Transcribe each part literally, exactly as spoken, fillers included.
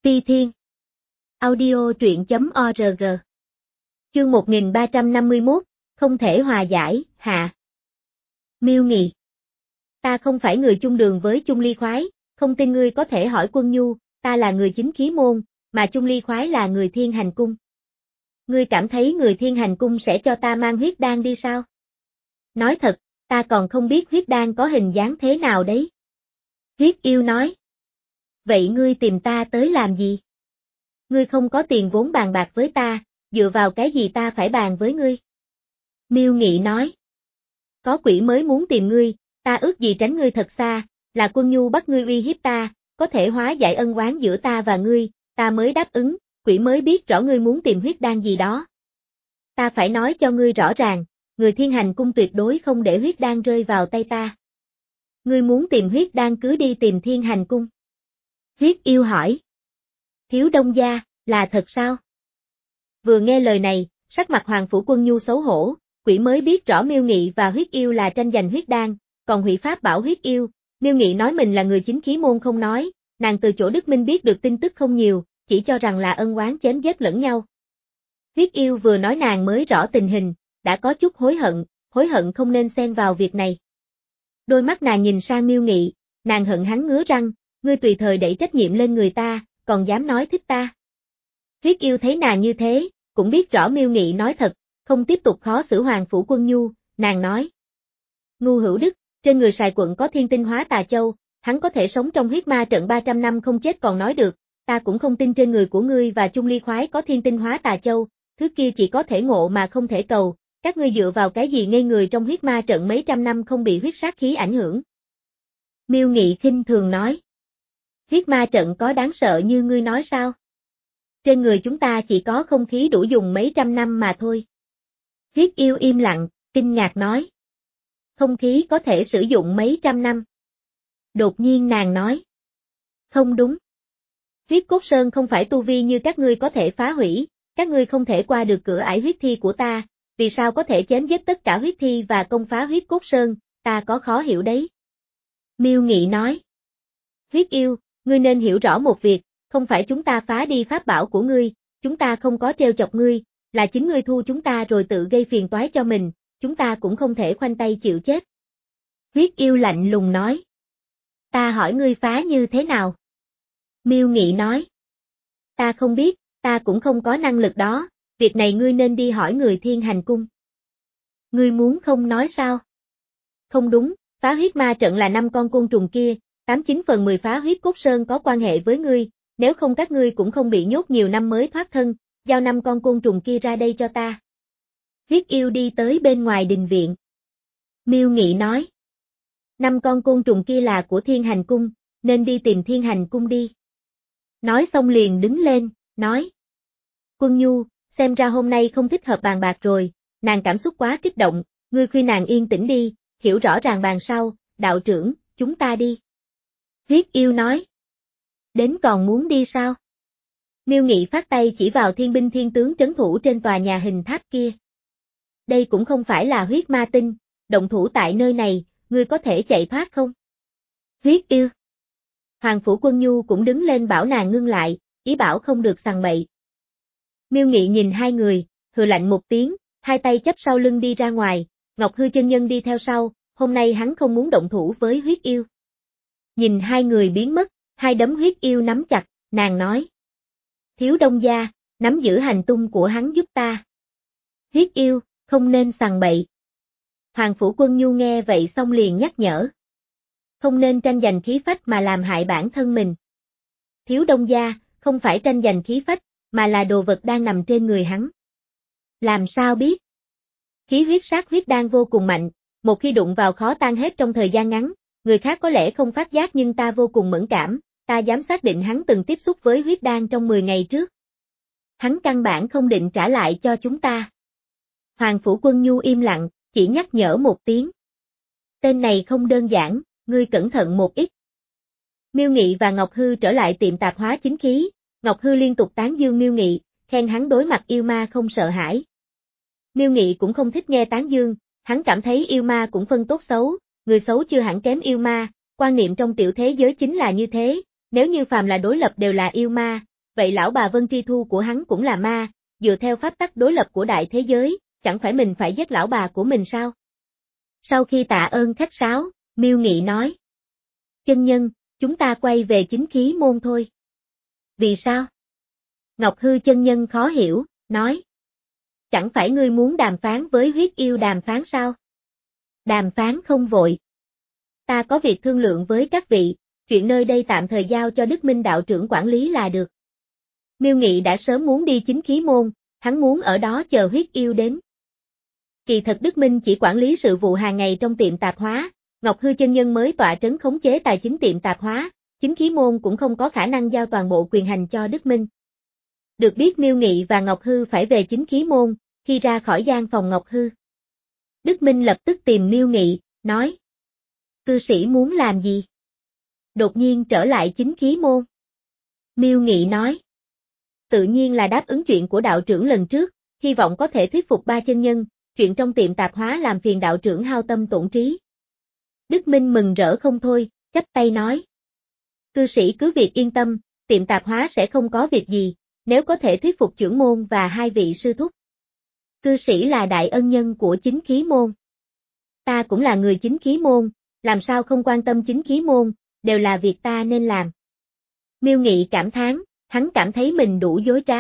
Ti Thiên. Audio truyện chấm org. Chương một nghìn ba trăm năm mươi mốt, không thể hòa giải, hạ. Miêu Nghị. Ta không phải người chung đường với Chung Ly Khoái, không tin ngươi có thể hỏi Quân Nhu, ta là người chính khí môn, mà Chung Ly Khoái là người Thiên Hành Cung. Ngươi cảm thấy người Thiên Hành Cung sẽ cho ta mang huyết đan đi sao? Nói thật, ta còn không biết huyết đan có hình dáng thế nào đấy. Huyết Yêu nói. Vậy ngươi tìm ta tới làm gì? Ngươi không có tiền vốn bàn bạc với ta, dựa vào cái gì ta phải bàn với ngươi? Miêu Nghị nói. Có quỷ mới muốn tìm ngươi, ta ước gì tránh ngươi thật xa, là Quân Nhu bắt ngươi uy hiếp ta, có thể hóa giải ân oán giữa ta và ngươi, ta mới đáp ứng, quỷ mới biết rõ ngươi muốn tìm huyết đan gì đó. Ta phải nói cho ngươi rõ ràng, người Thiên Hành Cung tuyệt đối không để huyết đan rơi vào tay ta. Ngươi muốn tìm huyết đan cứ đi tìm Thiên Hành Cung. Huyết Yêu hỏi. Thiếu Đông gia, là thật sao? Vừa nghe lời này, sắc mặt Hoàng Phủ Quân Nhu xấu hổ, quỷ mới biết rõ Miêu Nghị và Huyết Yêu là tranh giành huyết đan, còn Hủy Pháp bảo Huyết Yêu, Miêu Nghị nói mình là người chính khí môn không nói, nàng từ chỗ Đức Minh biết được tin tức không nhiều, chỉ cho rằng là ân oán chém giết lẫn nhau. Huyết Yêu vừa nói nàng mới rõ tình hình, đã có chút hối hận, hối hận không nên xen vào việc này. Đôi mắt nàng nhìn sang Miêu Nghị, nàng hận hắn ngứa răng, ngươi tùy thời đẩy trách nhiệm lên người ta, còn dám nói thích ta. Huyết Yêu thấy nàng như thế, cũng biết rõ Miêu Nghị nói thật, không tiếp tục khó xử Hoàng Phủ Quân Nhu, nàng nói. Ngu Hữu Đức, trên người Sài Quận có thiên tinh hóa tà châu, hắn có thể sống trong huyết ma trận ba trăm năm không chết còn nói được, ta cũng không tin trên người của ngươi và Chung Ly Khoái có thiên tinh hóa tà châu, thứ kia chỉ có thể ngộ mà không thể cầu, các ngươi dựa vào cái gì ngây người trong huyết ma trận mấy trăm năm không bị huyết sát khí ảnh hưởng. Miêu Nghị khinh thường nói. Huyết ma trận có đáng sợ như ngươi nói sao? Trên người chúng ta chỉ có không khí đủ dùng mấy trăm năm mà thôi. Huyết Yêu im lặng, kinh ngạc nói. Không khí có thể sử dụng mấy trăm năm. Đột nhiên nàng nói. Không đúng. Huyết Cốt Sơn không phải tu vi như các ngươi có thể phá hủy, các ngươi không thể qua được cửa ải huyết thi của ta, vì sao có thể chém giết tất cả huyết thi và công phá Huyết Cốt Sơn, ta có khó hiểu đấy. Miêu Nghị nói. Huyết Yêu, ngươi nên hiểu rõ một việc, không phải chúng ta phá đi pháp bảo của ngươi, chúng ta không có trêu chọc ngươi, là chính ngươi thu chúng ta rồi tự gây phiền toái cho mình, chúng ta cũng không thể khoanh tay chịu chết. Huyết Yêu lạnh lùng nói. Ta hỏi ngươi phá như thế nào? Miêu Nghị nói. Ta không biết, ta cũng không có năng lực đó, việc này ngươi nên đi hỏi người Thiên Hành Cung. Ngươi muốn không nói sao? Không đúng, phá huyết ma trận là năm con côn trùng kia, tám chín phần mười phá Huyết Cốt Sơn có quan hệ với ngươi, nếu không các ngươi cũng không bị nhốt nhiều năm mới thoát thân, giao năm con côn trùng kia ra đây cho ta. Huyết Yêu đi tới bên ngoài đình viện. Miêu Nghị nói. Năm con côn trùng kia là của Thiên Hành Cung, nên đi tìm Thiên Hành Cung đi. Nói xong liền đứng lên, nói. Quân Nhu, xem ra hôm nay không thích hợp bàn bạc rồi, nàng cảm xúc quá kích động, ngươi khuyên nàng yên tĩnh đi, hiểu rõ ràng bàn sau, đạo trưởng, chúng ta đi. Huyết Yêu nói. Đến còn muốn đi sao? Miêu Nghị phát tay chỉ vào thiên binh thiên tướng trấn thủ trên tòa nhà hình tháp kia. Đây cũng không phải là huyết ma tinh, động thủ tại nơi này, ngươi có thể chạy thoát không? Huyết Yêu. Hoàng Phủ Quân Nhu cũng đứng lên bảo nàng ngưng lại, ý bảo không được sằng bậy. Miêu Nghị nhìn hai người, hừ lạnh một tiếng, hai tay chắp sau lưng đi ra ngoài, Ngọc Hư chân nhân đi theo sau, hôm nay hắn không muốn động thủ với Huyết Yêu. Nhìn hai người biến mất, hai đấm Huyết Yêu nắm chặt, nàng nói. Thiếu Đông gia, nắm giữ hành tung của hắn giúp ta. Huyết Yêu, không nên sằng bậy. Hoàng Phủ Quân Nhu nghe vậy xong liền nhắc nhở. Không nên tranh giành khí phách mà làm hại bản thân mình. Thiếu Đông gia, không phải tranh giành khí phách, mà là đồ vật đang nằm trên người hắn. Làm sao biết? Khí huyết sát huyết đan vô cùng mạnh, một khi đụng vào khó tan hết trong thời gian ngắn, người khác có lẽ không phát giác nhưng ta vô cùng mẫn cảm, ta dám xác định hắn từng tiếp xúc với huyết đan trong mười ngày trước. Hắn căn bản không định trả lại cho chúng ta. Hoàng Phủ Quân Nhu im lặng, chỉ nhắc nhở một tiếng. Tên này không đơn giản, ngươi cẩn thận một ít. Miêu Nghị và Ngọc Hư trở lại tiệm tạp hóa chính khí, Ngọc Hư liên tục tán dương Miêu Nghị, khen hắn đối mặt yêu ma không sợ hãi. Miêu Nghị cũng không thích nghe tán dương, hắn cảm thấy yêu ma cũng phân tốt xấu, người xấu chưa hẳn kém yêu ma, quan niệm trong tiểu thế giới chính là như thế, nếu như phàm là đối lập đều là yêu ma, vậy lão bà Vân Tri Thu của hắn cũng là ma, dựa theo pháp tắc đối lập của đại thế giới, chẳng phải mình phải giết lão bà của mình sao? Sau khi tạ ơn khách sáo, Miêu Nghị nói. Chân nhân, chúng ta quay về chính khí môn thôi. Vì sao? Ngọc Hư chân nhân khó hiểu, nói. Chẳng phải ngươi muốn đàm phán với huyết yêu đàm phán sao? Đàm phán không vội. Ta có việc thương lượng với các vị, chuyện nơi đây tạm thời giao cho Đức Minh đạo trưởng quản lý là được. Miêu Nghị đã sớm muốn đi chính khí môn, hắn muốn ở đó chờ huyết yêu đến. Kỳ thật Đức Minh chỉ quản lý sự vụ hàng ngày trong tiệm tạp hóa, Ngọc Hư chân nhân mới tọa trấn khống chế tài chính tiệm tạp hóa, chính khí môn cũng không có khả năng giao toàn bộ quyền hành cho Đức Minh. Được biết Miêu Nghị và Ngọc Hư phải về chính khí môn, khi ra khỏi gian phòng Ngọc Hư. Đức Minh lập tức tìm Miêu Nghị, nói. Cư sĩ muốn làm gì? Đột nhiên trở lại chính khí môn. Miêu Nghị nói. Tự nhiên là đáp ứng chuyện của đạo trưởng lần trước, hy vọng có thể thuyết phục ba chân nhân, chuyện trong tiệm tạp hóa làm phiền đạo trưởng hao tâm tổn trí. Đức Minh mừng rỡ không thôi, chắp tay nói. Cư sĩ cứ việc yên tâm, tiệm tạp hóa sẽ không có việc gì, nếu có thể thuyết phục trưởng môn và hai vị sư thúc. Cư sĩ là đại ân nhân của chính khí môn. Ta cũng là người chính khí môn, làm sao không quan tâm chính khí môn, đều là việc ta nên làm. Miêu Nghị cảm thán, hắn cảm thấy mình đủ dối trá.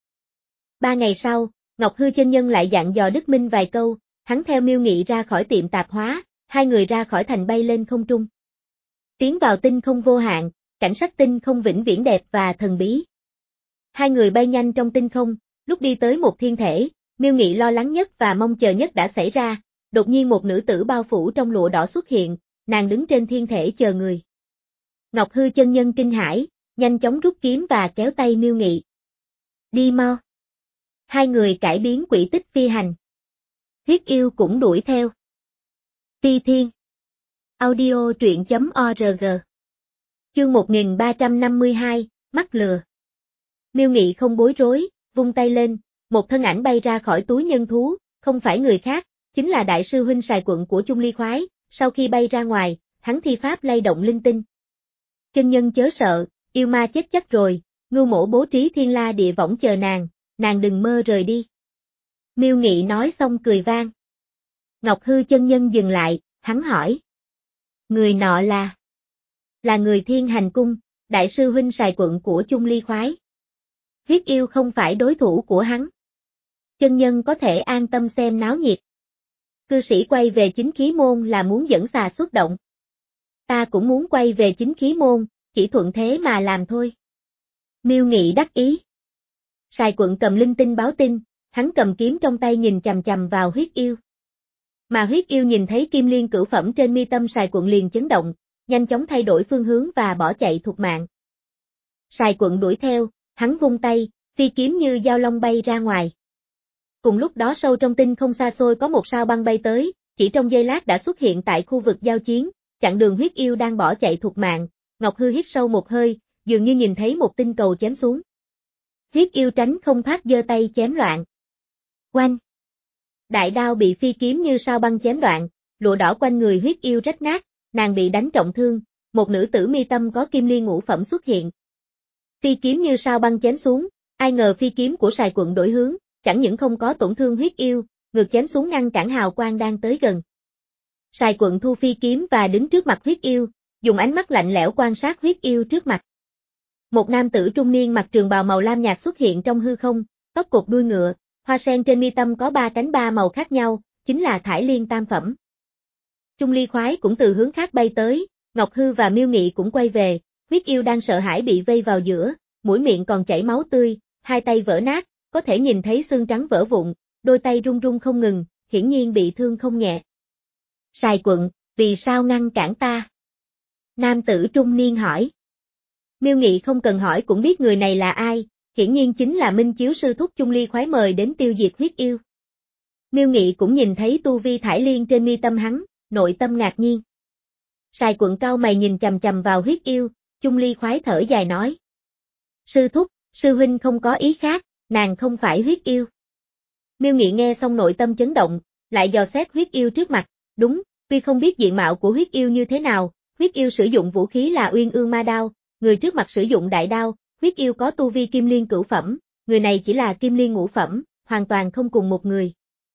Ba ngày sau, Ngọc Hư chân nhân lại dặn dò Đức Minh vài câu, hắn theo Miêu Nghị ra khỏi tiệm tạp hóa, hai người ra khỏi thành bay lên không trung. Tiến vào tinh không vô hạn, cảnh sắc tinh không vĩnh viễn đẹp và thần bí. Hai người bay nhanh trong tinh không, lúc đi tới một thiên thể, Miêu Nghị lo lắng nhất và mong chờ nhất đã xảy ra, đột nhiên một nữ tử bao phủ trong lụa đỏ xuất hiện, nàng đứng trên thiên thể chờ người. Ngọc Hư chân nhân kinh hãi, nhanh chóng rút kiếm và kéo tay Miêu Nghị. Đi mau. Hai người cải biến quỹ tích phi hành. Huyết yêu cũng đuổi theo. Phi thiên. Audio truyện chấm org. Chương một nghìn ba trăm năm mươi hai, mắc lừa. Miêu Nghị không bối rối, vung tay lên, một thân ảnh bay ra khỏi túi nhân thú, không phải người khác, chính là đại sư huynh Sài Quận của Chung Ly Khoái, sau khi bay ra ngoài, hắn thi pháp lay động linh tinh. Chân nhân chớ sợ, yêu ma chết chắc rồi, Ngưu Mỗ bố trí thiên la địa võng chờ nàng, nàng đừng mơ rời đi. Miêu Nghị nói xong cười vang. Ngọc Hư chân nhân dừng lại, hắn hỏi. Người nọ là? Là người Thiên Hành Cung, đại sư huynh Sài Quận của Chung Ly Khoái. Huyết yêu không phải đối thủ của hắn. Chân nhân có thể an tâm xem náo nhiệt. Cư sĩ quay về chính khí môn là muốn dẫn xà xuất động. Ta cũng muốn quay về chính khí môn, chỉ thuận thế mà làm thôi. Miêu Nghị đắc ý. Sài Quận cầm linh tinh báo tin, hắn cầm kiếm trong tay nhìn chằm chằm vào huyết yêu. Mà huyết yêu nhìn thấy kim liên cửu phẩm trên mi tâm Sài Quận liền chấn động, nhanh chóng thay đổi phương hướng và bỏ chạy thục mạng. Sài Quận đuổi theo, hắn vung tay, phi kiếm như dao long bay ra ngoài. Cùng lúc đó sâu trong tinh không xa xôi có một sao băng bay tới, chỉ trong giây lát đã xuất hiện tại khu vực giao chiến, chặn đường huyết yêu đang bỏ chạy thục mạng. Ngọc Hư hít sâu một hơi, dường như nhìn thấy một tinh cầu chém xuống. Huyết yêu tránh không thoát giơ tay chém loạn. Oanh! Đại đao bị phi kiếm như sao băng chém đoạn, lụa đỏ quanh người huyết yêu rách nát, nàng bị đánh trọng thương, một nữ tử mi tâm có kim liên ngũ phẩm xuất hiện. Phi kiếm như sao băng chém xuống, ai ngờ phi kiếm của Sài Quận đổi hướng, chẳng những không có tổn thương huyết yêu, ngược chém xuống ngăn cản hào quang đang tới gần. Sài Quận thu phi kiếm và đứng trước mặt huyết yêu, dùng ánh mắt lạnh lẽo quan sát huyết yêu trước mặt. Một nam tử trung niên mặc trường bào màu lam nhạt xuất hiện trong hư không, tóc cột đuôi ngựa, hoa sen trên mi tâm có ba cánh ba màu khác nhau, chính là Thải Liên tam phẩm. Chung Ly Khoái cũng từ hướng khác bay tới, Ngọc Hư và Miêu Nghị cũng quay về, huyết yêu đang sợ hãi bị vây vào giữa, mũi miệng còn chảy máu tươi, hai tay vỡ nát, có thể nhìn thấy xương trắng vỡ vụn, đôi tay run run không ngừng, hiển nhiên bị thương không nhẹ. Sài Quận, vì sao ngăn cản ta? Nam tử trung niên hỏi. Miêu Nghị không cần hỏi cũng biết người này là ai, hiển nhiên chính là Minh Chiếu sư thúc Chung Ly Khoái mời đến tiêu diệt huyết yêu. Miêu Nghị cũng nhìn thấy tu vi Thải Liên trên mi tâm hắn, nội tâm ngạc nhiên. Sài Quận cao mày nhìn chằm chằm vào huyết yêu, Chung Ly Khoái thở dài nói. Sư thúc, sư huynh không có ý khác, nàng không phải huyết yêu. Miêu Nghị nghe xong nội tâm chấn động, lại dò xét huyết yêu trước mặt, đúng, tuy không biết diện mạo của huyết yêu như thế nào, huyết yêu sử dụng vũ khí là Uyên Ương Ma Đao, người trước mặt sử dụng đại đao, huyết yêu có tu vi kim liên cửu phẩm, người này chỉ là kim liên ngũ phẩm, hoàn toàn không cùng một người.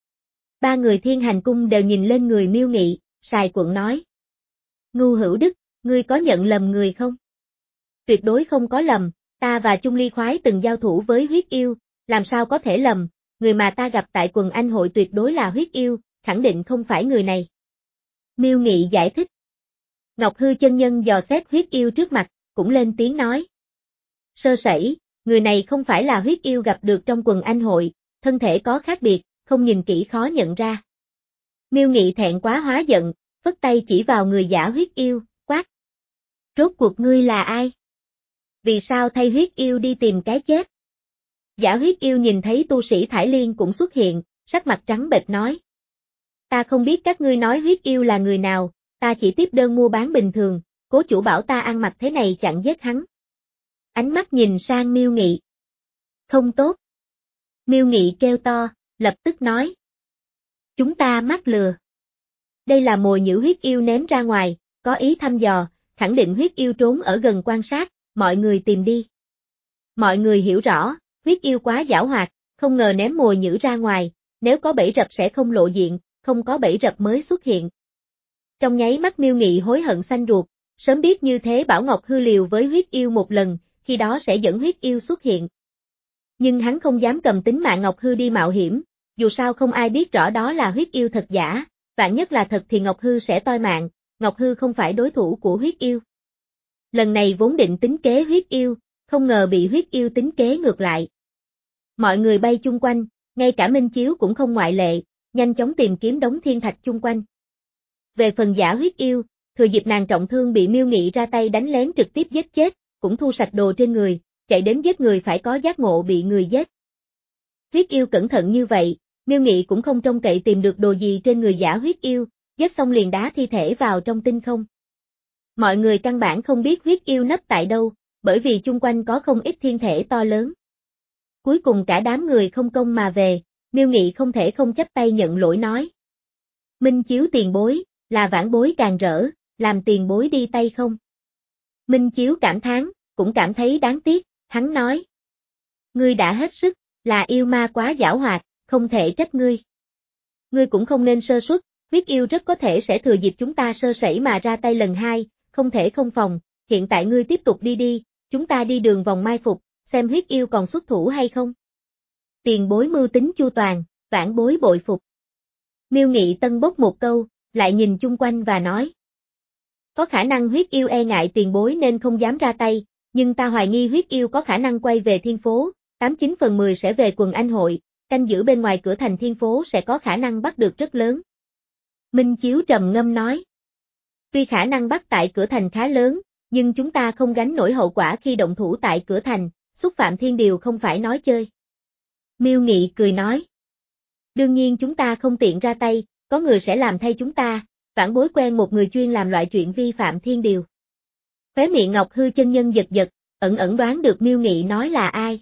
Ba người Thiên Hành Cung đều nhìn lên người Miêu Nghị, Sài Quận nói. Ngưu Hữu Đức, ngươi có nhận lầm người không? Tuyệt đối không có lầm, ta và Chung Ly Khoái từng giao thủ với huyết yêu, làm sao có thể lầm, người mà ta gặp tại quần anh hội tuyệt đối là huyết yêu, khẳng định không phải người này. Miêu Nghị giải thích. Ngọc Hư chân nhân dò xét huyết yêu trước mặt, cũng lên tiếng nói. Sơ sẩy, người này không phải là huyết yêu gặp được trong quần anh hội, thân thể có khác biệt, không nhìn kỹ khó nhận ra. Miêu Nghị thẹn quá hóa giận, phất tay chỉ vào người giả huyết yêu, quát. Rốt cuộc ngươi là ai? Vì sao thay huyết yêu đi tìm cái chết? Giả huyết yêu nhìn thấy tu sĩ Thải Liên cũng xuất hiện, sắc mặt trắng bệch nói. Ta không biết các ngươi nói huyết yêu là người nào, ta chỉ tiếp đơn mua bán bình thường, cố chủ bảo ta ăn mặc thế này chặn giết hắn. Ánh mắt nhìn sang Miêu Nghị. Không tốt. Miêu Nghị kêu to, lập tức nói. Chúng ta mắc lừa. Đây là mồi nhử huyết yêu ném ra ngoài, có ý thăm dò, khẳng định huyết yêu trốn ở gần quan sát, mọi người tìm đi. Mọi người hiểu rõ, huyết yêu quá giảo hoạt, không ngờ ném mồi nhử ra ngoài, nếu có bẫy rập sẽ không lộ diện, không có bẫy rập mới xuất hiện. Trong nháy mắt Miêu Nghị hối hận xanh ruột, sớm biết như thế bảo Ngọc Hư liều với huyết yêu một lần, khi đó sẽ dẫn huyết yêu xuất hiện. Nhưng hắn không dám cầm tính mạng Ngọc Hư đi mạo hiểm, dù sao không ai biết rõ đó là huyết yêu thật giả, vạn nhất là thật thì Ngọc Hư sẽ toi mạng, Ngọc Hư không phải đối thủ của huyết yêu. Lần này vốn định tính kế huyết yêu, không ngờ bị huyết yêu tính kế ngược lại. Mọi người bay chung quanh, ngay cả Minh Chiếu cũng không ngoại lệ, nhanh chóng tìm kiếm đống thiên thạch chung quanh. Về phần giả huyết yêu, thừa dịp nàng trọng thương bị Miêu Nghị ra tay đánh lén trực tiếp giết chết, cũng thu sạch đồ trên người, chạy đến giết người phải có giác ngộ bị người giết. Huyết yêu cẩn thận như vậy, Miêu Nghị cũng không trông cậy tìm được đồ gì trên người giả huyết yêu, giết xong liền đá thi thể vào trong tinh không. Mọi người căn bản không biết huyết yêu nấp tại đâu, bởi vì chung quanh có không ít thiên thể to lớn. Cuối cùng cả đám người không công mà về, Miêu Nghị không thể không chấp tay nhận lỗi nói. Minh Chiếu tiền bối, là vãn bối càng rỡ, làm tiền bối đi tay không. Minh Chiếu cảm thán, cũng cảm thấy đáng tiếc, hắn nói. Ngươi đã hết sức, là yêu ma quá giảo hoạt, không thể trách ngươi. Ngươi cũng không nên sơ suất, huyết yêu rất có thể sẽ thừa dịp chúng ta sơ sẩy mà ra tay lần hai, không thể không phòng, hiện tại ngươi tiếp tục đi đi, chúng ta đi đường vòng mai phục, xem huyết yêu còn xuất thủ hay không. Tiền bối mưu tính chu toàn, vãn bối bội phục. Miêu Nghị tân bốc một câu, lại nhìn chung quanh và nói. Có khả năng huyết yêu e ngại tiền bối nên không dám ra tay, nhưng ta hoài nghi huyết yêu có khả năng quay về thiên phố, tám chín phần mười sẽ về quần anh hội, canh giữ bên ngoài cửa thành thiên phố sẽ có khả năng bắt được rất lớn. Minh Chiếu trầm ngâm nói. Tuy khả năng bắt tại cửa thành khá lớn, nhưng chúng ta không gánh nổi hậu quả khi động thủ tại cửa thành, xúc phạm thiên điều không phải nói chơi. Miêu Nghị cười nói. Đương nhiên chúng ta không tiện ra tay, có người sẽ làm thay chúng ta, vãn bối quen một người chuyên làm loại chuyện vi phạm thiên điều. Khóe miệng Ngọc Hư chân nhân giật giật, ẩn ẩn đoán được Miêu Nghị nói là ai.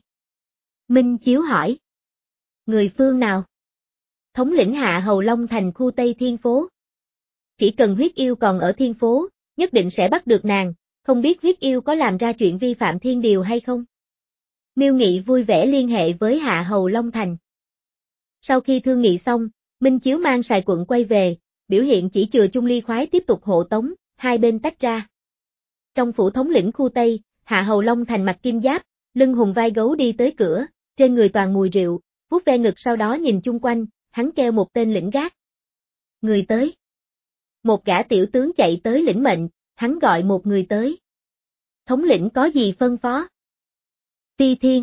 Minh Chiếu hỏi. Người phương nào? Thống lĩnh Hạ Hầu Long thành khu Tây Thiên Phố. Chỉ cần huyết yêu còn ở Thiên Phố, nhất định sẽ bắt được nàng, không biết huyết yêu có làm ra chuyện vi phạm thiên điều hay không? Miêu Nghị vui vẻ liên hệ với Hạ Hầu Long thành. Sau khi thương nghị xong, Minh Chiếu mang Sài Quận quay về, biểu hiện chỉ chừa Chung Ly Khoái tiếp tục hộ tống, hai bên tách ra. Trong phủ thống lĩnh khu Tây, Hạ Hầu Long thành mặc kim giáp, lưng hùng vai gấu đi tới cửa, trên người toàn mùi rượu, vuốt ve ngực sau đó nhìn chung quanh, hắn kêu một tên lĩnh gác. Người tới. Một gã tiểu tướng chạy tới lĩnh mệnh, hắn gọi một người tới. Thống lĩnh có gì phân phó? Ti Thiên.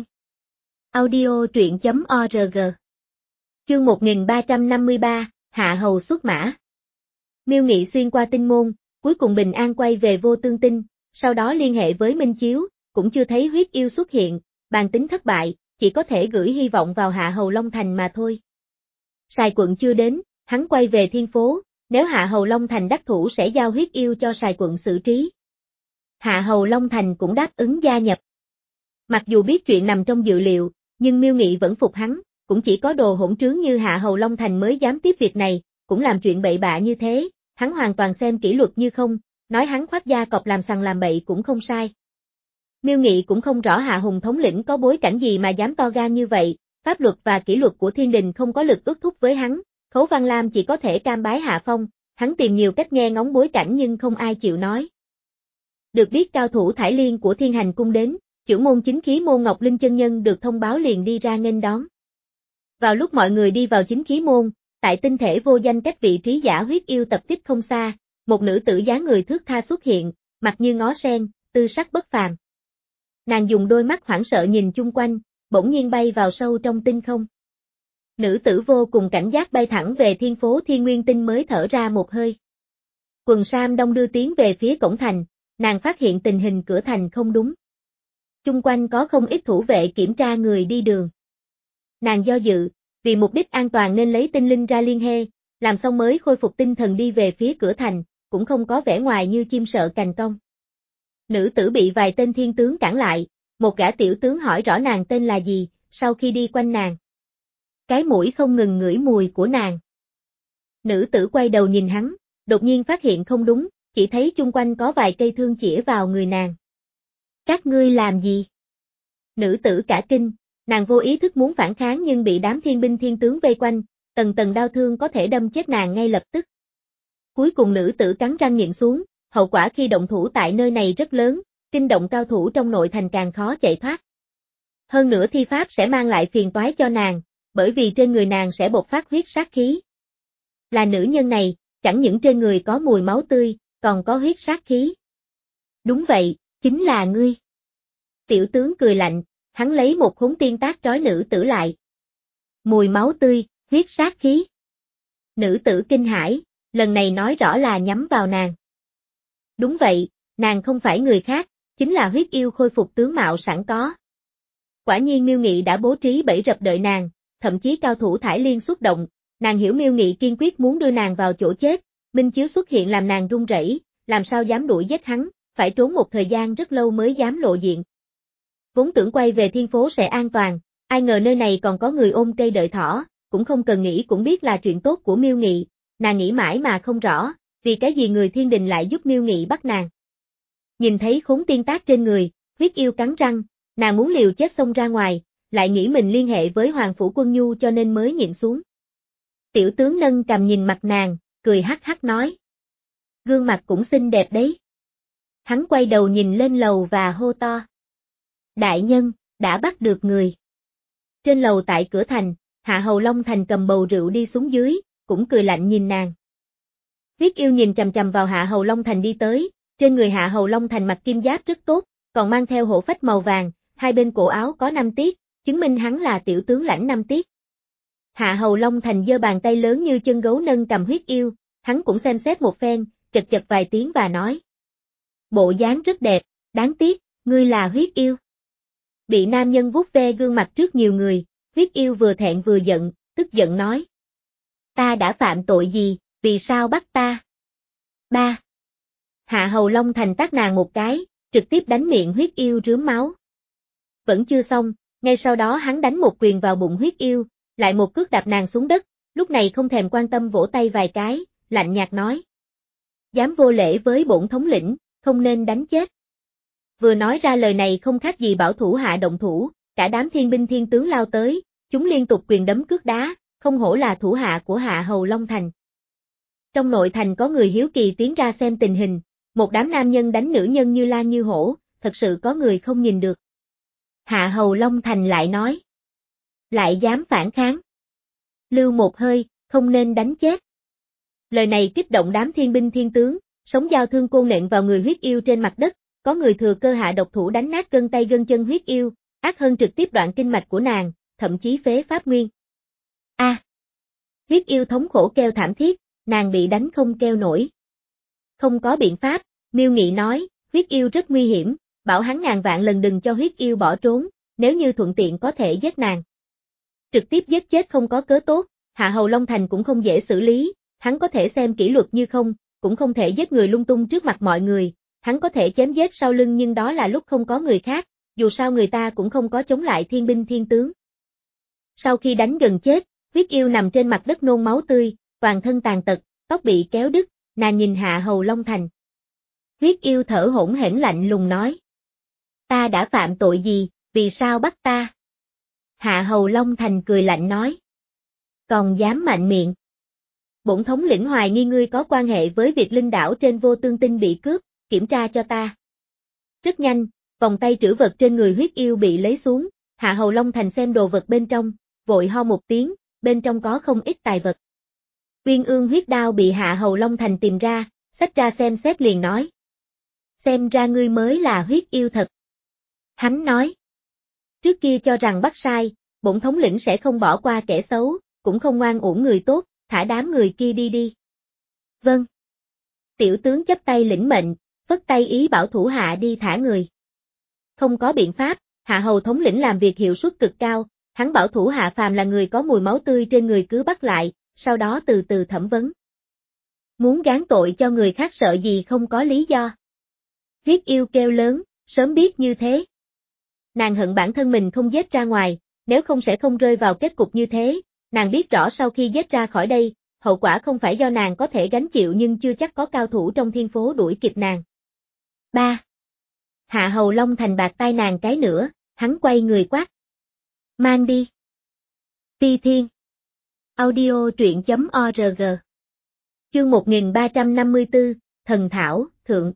Audio truyện chấm org. Chương một nghìn ba trăm năm mươi ba, Hạ Hầu xuất mã. Miêu Nghị xuyên qua tinh môn, cuối cùng bình an quay về Vô Tương Tinh, sau đó liên hệ với Minh Chiếu, cũng chưa thấy huyết yêu xuất hiện, bàn tính thất bại, chỉ có thể gửi hy vọng vào Hạ Hầu Long thành mà thôi. Sài Quận chưa đến, hắn quay về Thiên Phố, nếu Hạ Hầu Long thành đắc thủ sẽ giao huyết yêu cho Sài Quận xử trí. Hạ Hầu Long thành cũng đáp ứng gia nhập. Mặc dù biết chuyện nằm trong dự liệu, nhưng Miêu Nghị vẫn phục hắn, cũng chỉ có đồ hỗn trướng như Hạ Hầu Long thành mới dám tiếp việc này, cũng làm chuyện bậy bạ như thế, hắn hoàn toàn xem kỷ luật như không, nói hắn khoác da cọp làm sằng làm bậy cũng không sai. Miêu Nghị cũng không rõ Hạ Hùng thống lĩnh có bối cảnh gì mà dám to gan như vậy, pháp luật và kỷ luật của thiên đình không có lực ước thúc với hắn, Khấu Văn Lam chỉ có thể cam bái hạ phong, hắn tìm nhiều cách nghe ngóng bối cảnh nhưng không ai chịu nói. Được biết cao thủ Thải Liên của Thiên Hành cung đến, trưởng môn chính khí môn Ngọc Linh chân nhân được thông báo liền đi ra nghênh đón. Vào lúc mọi người đi vào chính khí môn, tại tinh thể vô danh cách vị trí giả huyết yêu tập tích không xa, một nữ tử dáng người thước tha xuất hiện, mặt như ngó sen, tư sắc bất phàm. Nàng dùng đôi mắt hoảng sợ nhìn chung quanh, bỗng nhiên bay vào sâu trong tinh không. Nữ tử vô cùng cảnh giác bay thẳng về thiên phố Thiên Nguyên Tinh mới thở ra một hơi. Quần Sam đông đưa tiến về phía cổng thành, nàng phát hiện tình hình cửa thành không đúng. Chung quanh có không ít thủ vệ kiểm tra người đi đường. Nàng do dự, vì mục đích an toàn nên lấy tinh linh ra liên hệ, làm xong mới khôi phục tinh thần đi về phía cửa thành, cũng không có vẻ ngoài như chim sợ cành cong. Nữ tử bị vài tên thiên tướng cản lại, một gã tiểu tướng hỏi rõ nàng tên là gì, sau khi đi quanh nàng. Cái mũi không ngừng ngửi mùi của nàng. Nữ tử quay đầu nhìn hắn, đột nhiên phát hiện không đúng, chỉ thấy chung quanh có vài cây thương chĩa vào người nàng. Các ngươi làm gì? Nữ tử cả kinh, nàng vô ý thức muốn phản kháng nhưng bị đám thiên binh thiên tướng vây quanh, tầng tầng đao thương có thể đâm chết nàng ngay lập tức. Cuối cùng nữ tử cắn răng nhịn xuống, hậu quả khi động thủ tại nơi này rất lớn, kinh động cao thủ trong nội thành càng khó chạy thoát. Hơn nữa thi pháp sẽ mang lại phiền toái cho nàng, bởi vì trên người nàng sẽ bộc phát huyết sát khí. Là nữ nhân này, chẳng những trên người có mùi máu tươi, còn có huyết sát khí. Đúng vậy, chính là ngươi. Tiểu tướng cười lạnh, hắn lấy một khốn tiên tác trói nữ tử lại. Mùi máu tươi, huyết sát khí. Nữ tử kinh hãi, lần này nói rõ là nhắm vào nàng. Đúng vậy, nàng không phải người khác, chính là huyết yêu khôi phục tướng mạo sẵn có. Quả nhiên Miêu Nghị đã bố trí bẫy rập đợi nàng, thậm chí cao thủ Thải Liên xuất động, nàng hiểu Miêu Nghị kiên quyết muốn đưa nàng vào chỗ chết, minh chiếu xuất hiện làm nàng run rẩy, làm sao dám đuổi giết hắn, phải trốn một thời gian rất lâu mới dám lộ diện. Vốn tưởng quay về thiên phố sẽ an toàn, ai ngờ nơi này còn có người ôm cây đợi thỏ, cũng không cần nghĩ cũng biết là chuyện tốt của Miêu Nghị, nàng nghĩ mãi mà không rõ, vì cái gì người thiên đình lại giúp Miêu Nghị bắt nàng. Nhìn thấy khốn tiên tác trên người, huyết yêu cắn răng, nàng muốn liều chết xông ra ngoài, lại nghĩ mình liên hệ với Hoàng Phủ Quân Nhu cho nên mới nhịn xuống. Tiểu tướng nâng cầm nhìn mặt nàng, cười hắc hắc nói. Gương mặt cũng xinh đẹp đấy. Hắn quay đầu nhìn lên lầu và hô to. Đại nhân, đã bắt được người. Trên lầu tại cửa thành, Hạ Hầu Long Thành cầm bầu rượu đi xuống dưới, cũng cười lạnh nhìn nàng. Huyết yêu nhìn chằm chằm vào Hạ Hầu Long Thành đi tới, trên người Hạ Hầu Long Thành mặc kim giáp rất tốt, còn mang theo hổ phách màu vàng, hai bên cổ áo có năm tiết, chứng minh hắn là tiểu tướng lãnh năm tiết. Hạ Hầu Long Thành giơ bàn tay lớn như chân gấu nâng cầm huyết yêu, hắn cũng xem xét một phen, chật chật vài tiếng và nói. Bộ dáng rất đẹp, đáng tiếc, ngươi là huyết yêu. Bị nam nhân vuốt ve gương mặt trước nhiều người, huyết yêu vừa thẹn vừa giận, tức giận nói. Ta đã phạm tội gì, vì sao bắt ta? Ba. Hạ Hầu Long Thành tát nàng một cái, trực tiếp đánh miệng huyết yêu rướm máu. Vẫn chưa xong, ngay sau đó hắn đánh một quyền vào bụng huyết yêu, lại một cước đạp nàng xuống đất, lúc này không thèm quan tâm vỗ tay vài cái, lạnh nhạt nói. Dám vô lễ với bổn thống lĩnh, không nên đánh chết. Vừa nói ra lời này không khác gì bảo thủ hạ động thủ, cả đám thiên binh thiên tướng lao tới, chúng liên tục quyền đấm cước đá, không hổ là thủ hạ của Hạ Hầu Long Thành. Trong nội thành có người hiếu kỳ tiến ra xem tình hình, một đám nam nhân đánh nữ nhân như lan như hổ, thật sự có người không nhìn được. Hạ Hầu Long Thành lại nói. Lại dám phản kháng. Lưu một hơi, không nên đánh chết. Lời này kích động đám thiên binh thiên tướng, sống dao thương côn nện vào người huyết yêu trên mặt đất, có người thừa cơ hạ độc thủ đánh nát gân tay gân chân huyết yêu, ác hơn trực tiếp đoạn kinh mạch của nàng, thậm chí phế pháp nguyên. A. À, huyết yêu thống khổ kêu thảm thiết, nàng bị đánh không kêu nổi. Không có biện pháp, Miêu Nghị nói, huyết yêu rất nguy hiểm, bảo hắn ngàn vạn lần đừng cho huyết yêu bỏ trốn, nếu như thuận tiện có thể giết nàng. Trực tiếp giết chết không có cớ tốt, Hạ Hầu Long Thành cũng không dễ xử lý, hắn có thể xem kỷ luật như không, cũng không thể giết người lung tung trước mặt mọi người, hắn có thể chém giết sau lưng nhưng đó là lúc không có người khác, dù sao người ta cũng không có chống lại thiên binh thiên tướng. Sau khi đánh gần chết, huyết yêu nằm trên mặt đất nôn máu tươi, toàn thân tàn tật, tóc bị kéo đứt, nàng nhìn Hạ Hầu Long Thành. Huyết yêu thở hổn hển lạnh lùng nói. Ta đã phạm tội gì, vì sao bắt ta? Hạ Hầu Long Thành cười lạnh nói. Còn dám mạnh miệng. Bổn thống lĩnh hoài nghi ngươi có quan hệ với việc linh đảo trên Vô Tương Tinh bị cướp, kiểm tra cho ta. Rất nhanh, vòng tay trữ vật trên người huyết yêu bị lấy xuống, Hạ Hầu Long Thành xem đồ vật bên trong, vội ho một tiếng, bên trong có không ít tài vật. Uyên ương huyết đao bị Hạ Hầu Long Thành tìm ra, xách ra xem xét liền nói. Xem ra ngươi mới là huyết yêu thật. Hắn nói. Trước kia cho rằng bắt sai, bổn thống lĩnh sẽ không bỏ qua kẻ xấu, cũng không ngoan uổng người tốt, thả đám người kia đi đi. Vâng. Tiểu tướng chấp tay lĩnh mệnh, phất tay ý bảo thủ hạ đi thả người. Không có biện pháp, Hạ Hầu thống lĩnh làm việc hiệu suất cực cao, hắn bảo thủ hạ phàm là người có mùi máu tươi trên người cứ bắt lại, sau đó từ từ thẩm vấn. Muốn gán tội cho người khác sợ gì không có lý do. Huyết yêu kêu lớn, sớm biết như thế. Nàng hận bản thân mình không giết ra ngoài, nếu không sẽ không rơi vào kết cục như thế, nàng biết rõ sau khi giết ra khỏi đây, hậu quả không phải do nàng có thể gánh chịu nhưng chưa chắc có cao thủ trong thiên phố đuổi kịp nàng. ba. Hạ Hầu Long Thành bạc tai nàng cái nữa, hắn quay người quát. Mang đi. Phi Thiên. Audio truyện chấm org. Chương một nghìn ba trăm năm mươi tư, Thần Thảo, Thượng.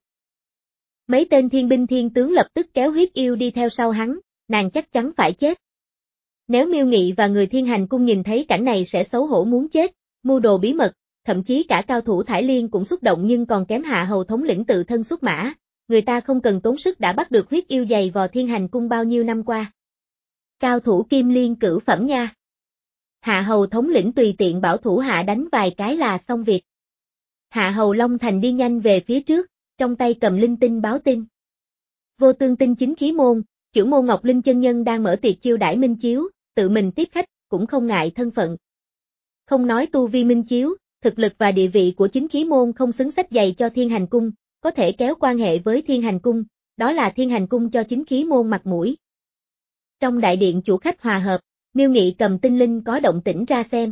Mấy tên thiên binh thiên tướng lập tức kéo huyết yêu đi theo sau hắn, nàng chắc chắn phải chết. Nếu Miêu Nghị và người Thiên Hành Cung nhìn thấy cảnh này sẽ xấu hổ muốn chết, mưu đồ bí mật, thậm chí cả cao thủ Thải Liên cũng xúc động nhưng còn kém Hạ Hầu thống lĩnh tự thân xuất mã, người ta không cần tốn sức đã bắt được huyết yêu dày vò Thiên Hành Cung bao nhiêu năm qua. Cao thủ Kim Liên cửu phẩm nha. Hạ Hầu thống lĩnh tùy tiện bảo thủ hạ đánh vài cái là xong việc. Hạ Hầu Long Thành đi nhanh về phía trước, trong tay cầm linh tinh báo tin. Vô Tương Tinh chính khí môn, trưởng môn Ngọc Linh chân nhân đang mở tiệc chiêu đãi Minh Chiếu, tự mình tiếp khách, cũng không ngại thân phận. Không nói tu vi Minh Chiếu, thực lực và địa vị của chính khí môn không xứng xách giày cho Thiên Hành Cung, có thể kéo quan hệ với Thiên Hành Cung, đó là Thiên Hành Cung cho chính khí môn mặt mũi. Trong đại điện chủ khách hòa hợp, Miêu Nghị cầm tinh linh có động tĩnh ra xem.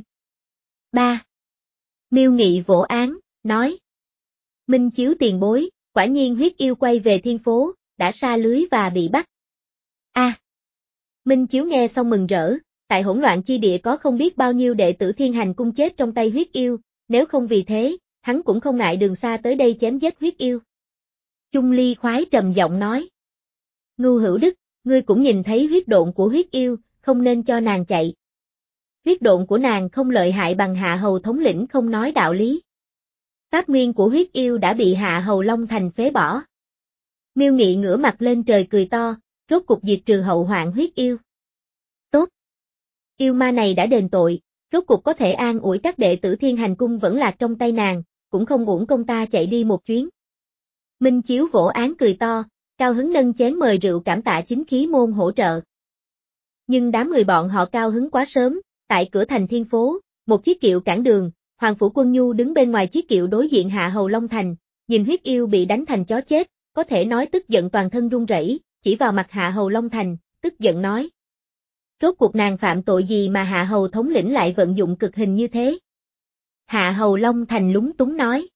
ba. Miêu Nghị vỗ án, nói. Minh Chiếu tiền bối, quả nhiên huyết yêu quay về thiên phố, đã sa lưới và bị bắt. A. À. Minh Chiếu nghe xong mừng rỡ, tại hỗn loạn chi địa có không biết bao nhiêu đệ tử Thiên Hành Cung chết trong tay huyết yêu, nếu không vì thế, hắn cũng không ngại đường xa tới đây chém giết huyết yêu. Chung Ly khoái trầm giọng nói. Ngưu Hữu Đức, ngươi cũng nhìn thấy huyết độn của huyết yêu, không nên cho nàng chạy. Huyết độn của nàng không lợi hại bằng Hạ Hầu thống lĩnh không nói đạo lý. Pháp nguyên của huyết yêu đã bị Hạ Hầu Long Thành phế bỏ. Miêu Nghị ngửa mặt lên trời cười to, rốt cục diệt trừ hậu hoạn huyết yêu. Tốt. Yêu ma này đã đền tội, rốt cục có thể an ủi các đệ tử Thiên Hành Cung vẫn lạc trong tay nàng, cũng không uổng công ta chạy đi một chuyến. Minh Chiếu vỗ án cười to, cao hứng nâng chén mời rượu cảm tạ chính khí môn hỗ trợ. Nhưng đám người bọn họ cao hứng quá sớm, tại cửa thành thiên phố, một chiếc kiệu cản đường, Hoàng Phủ Quân Nhu đứng bên ngoài chiếc kiệu đối diện Hạ Hầu Long Thành, nhìn huyết yêu bị đánh thành chó chết, có thể nói tức giận toàn thân run rẩy, chỉ vào mặt Hạ Hầu Long Thành, tức giận nói. Rốt cuộc nàng phạm tội gì mà Hạ Hầu thống lĩnh lại vận dụng cực hình như thế? Hạ Hầu Long Thành lúng túng nói.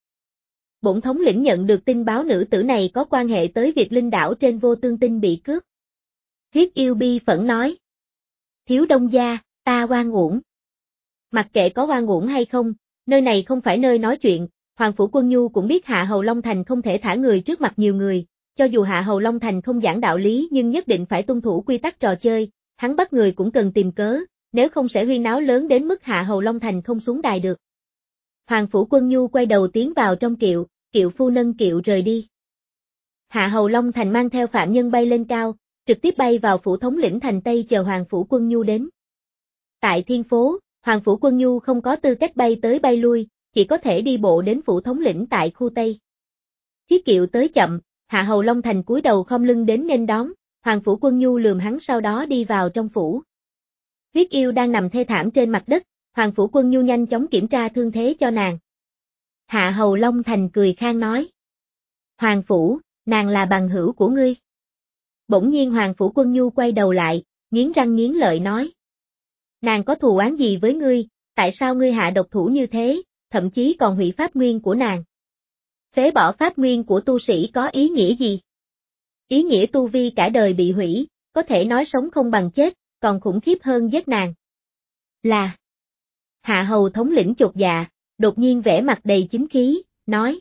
Bổn thống lĩnh nhận được tin báo nữ tử này có quan hệ tới việc linh đảo trên Vô Tương Tinh bị cướp. Huyết yêu bi phẫn nói. Thiếu đông gia, ta oan uổng. Mặc kệ có oan uổng hay không, nơi này không phải nơi nói chuyện, Hoàng Phủ Quân Nhu cũng biết Hạ Hầu Long Thành không thể thả người trước mặt nhiều người, cho dù Hạ Hầu Long Thành không giảng đạo lý nhưng nhất định phải tuân thủ quy tắc trò chơi, hắn bắt người cũng cần tìm cớ, nếu không sẽ huyên náo lớn đến mức Hạ Hầu Long Thành không xuống đài được. Hoàng Phủ Quân Nhu quay đầu tiến vào trong kiệu, kiệu phu nâng kiệu rời đi. Hạ Hầu Long Thành mang theo phạm nhân bay lên cao, trực tiếp bay vào phủ thống lĩnh thành Tây chờ Hoàng Phủ Quân Nhu đến. Tại thiên phố, Hoàng Phủ Quân Nhu không có tư cách bay tới bay lui, chỉ có thể đi bộ đến phủ thống lĩnh tại khu Tây. Chiếc kiệu tới chậm, Hạ Hầu Long Thành cúi đầu khom lưng đến nghênh đón, Hoàng Phủ Quân Nhu lườm hắn sau đó đi vào trong phủ. Huyết yêu đang nằm thê thảm trên mặt đất, Hoàng Phủ Quân Nhu nhanh chóng kiểm tra thương thế cho nàng. Hạ Hầu Long Thành cười khang nói. Hoàng Phủ, nàng là bằng hữu của ngươi. Bỗng nhiên Hoàng Phủ Quân Nhu quay đầu lại, nghiến răng nghiến lợi nói. Nàng có thù oán gì với ngươi, tại sao ngươi hạ độc thủ như thế, thậm chí còn hủy pháp nguyên của nàng? Phế bỏ pháp nguyên của tu sĩ có ý nghĩa gì? ý nghĩa tu vi cả đời bị hủy, có thể nói sống không bằng chết, còn khủng khiếp hơn giết nàng. Là Hạ hầu thống lĩnh chột dạ, đột nhiên vẻ mặt đầy chính khí, nói.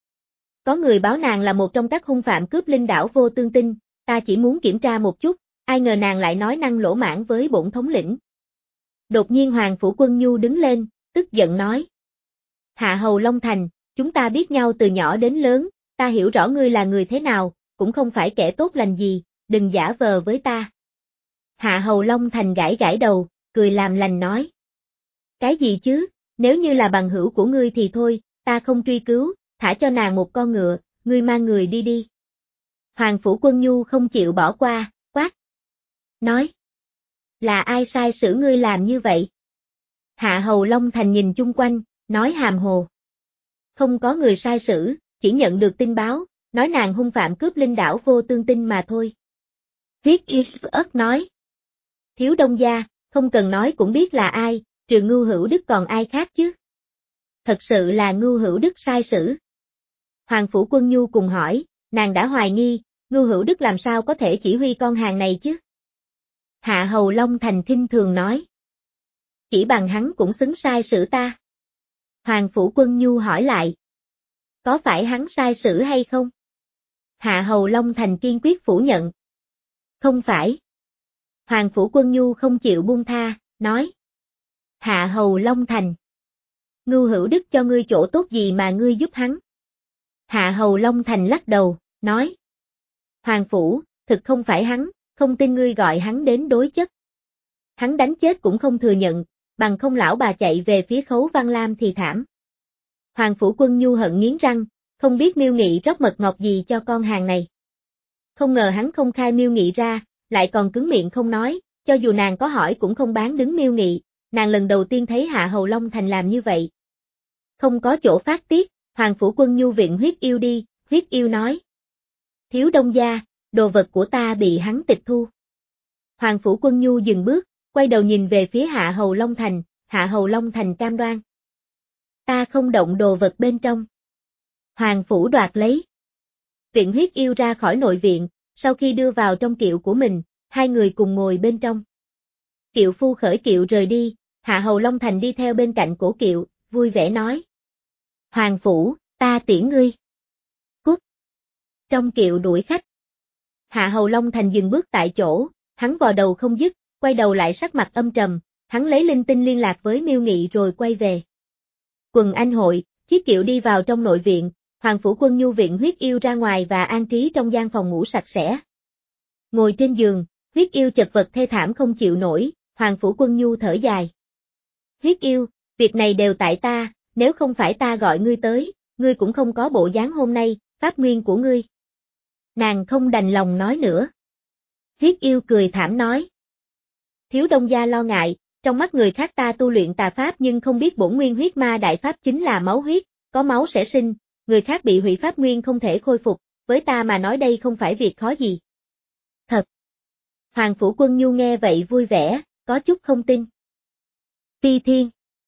Có người báo nàng là một trong các hung phạm cướp linh đảo Vô Tương Tinh, ta chỉ muốn kiểm tra một chút, ai ngờ nàng lại nói năng lỗ mãng với bổn thống lĩnh. Đột nhiên Hoàng Phủ Quân Nhu đứng lên, tức giận nói. Hạ hầu Long Thành, chúng ta biết nhau từ nhỏ đến lớn, ta hiểu rõ ngươi là người thế nào, cũng không phải kẻ tốt lành gì, đừng giả vờ với ta. Hạ hầu Long Thành gãi gãi đầu, cười làm lành nói. Cái gì chứ, nếu như là bằng hữu của ngươi thì thôi, ta không truy cứu, thả cho nàng một con ngựa, ngươi mang người đi đi. Hoàng Phủ Quân Nhu không chịu bỏ qua, quát. Nói. Là ai sai sử ngươi làm như vậy? Hạ hầu Long Thành nhìn chung quanh, nói hàm hồ. Không có người sai sử, chỉ nhận được tin báo, nói nàng hung phạm cướp linh đảo Vô Tương Tinh mà thôi. Huyết Y ớt nói. Thiếu đông gia, không cần nói cũng biết là ai, trừ Ngưu Hữu Đức còn ai khác chứ? Thật sự là Ngưu Hữu Đức sai sử. Hoàng Phủ Quân Nhu cùng hỏi, nàng đã hoài nghi, Ngưu Hữu Đức làm sao có thể chỉ huy con hàng này chứ? Hạ hầu Long Thành khinh thường nói. Chỉ bằng hắn cũng xứng sai sử ta. Hoàng Phủ Quân Nhu hỏi lại. Có phải hắn sai sử hay không? Hạ hầu Long Thành kiên quyết phủ nhận. Không phải. Hoàng Phủ Quân Nhu không chịu buông tha, nói. Hạ hầu Long Thành. Ngưu Hữu Đức cho ngươi chỗ tốt gì mà ngươi giúp hắn? Hạ hầu Long Thành lắc đầu, nói. Hoàng Phủ, thực không phải hắn, không tin ngươi gọi hắn đến đối chất. Hắn đánh chết cũng không thừa nhận, bằng không lão bà chạy về phía Khấu Văn Lam thì thảm. Hoàng Phủ Quân Nhu hận nghiến răng, không biết Miêu Nghị rót mật ngọt gì cho con hàng này. Không ngờ hắn không khai Miêu Nghị ra, lại còn cứng miệng không nói, cho dù nàng có hỏi cũng không bán đứng Miêu Nghị, nàng lần đầu tiên thấy Hạ hầu Long Thành làm như vậy. Không có chỗ phát tiết, Hoàng Phủ Quân Nhu viện Huyết Yêu đi, Huyết Yêu nói. Thiếu đông gia, đồ vật của ta bị hắn tịch thu. Hoàng Phủ Quân Nhu dừng bước, quay đầu nhìn về phía Hạ hầu Long Thành, Hạ hầu Long Thành cam đoan. Ta không động đồ vật bên trong. Hoàng Phủ đoạt lấy. Viện Huyết Yêu ra khỏi nội viện, sau khi đưa vào trong kiệu của mình, hai người cùng ngồi bên trong. Kiệu phu khởi kiệu rời đi, Hạ hầu Long Thành đi theo bên cạnh cổ kiệu, vui vẻ nói. Hoàng Phủ, ta tiễn ngươi. Cút. Trong kiệu đuổi khách. Hạ hầu Long Thành dừng bước tại chỗ, hắn vò đầu không dứt, quay đầu lại sắc mặt âm trầm, hắn lấy linh tinh liên lạc với Miêu Nghị rồi quay về. Quần anh hội, chiếc kiệu đi vào trong nội viện, Hoàng Phủ Quân Nhu viện Huyết Yêu ra ngoài và an trí trong gian phòng ngủ sạch sẽ. Ngồi trên giường, Huyết Yêu chật vật thê thảm không chịu nổi, Hoàng Phủ Quân Nhu thở dài. Huyết Yêu, việc này đều tại ta, nếu không phải ta gọi ngươi tới, ngươi cũng không có bộ dáng hôm nay, pháp nguyên của ngươi. Nàng không đành lòng nói nữa. Huyết Yêu cười thảm nói. Thiếu đông gia lo ngại, trong mắt người khác ta tu luyện tà pháp nhưng không biết bổn nguyên huyết ma đại pháp chính là máu huyết, có máu sẽ sinh, người khác bị hủy pháp nguyên không thể khôi phục, với ta mà nói đây không phải việc khó gì. Thật. Hoàng Phủ Quân Nhu nghe vậy vui vẻ, có chút không tin. Phi Thiên.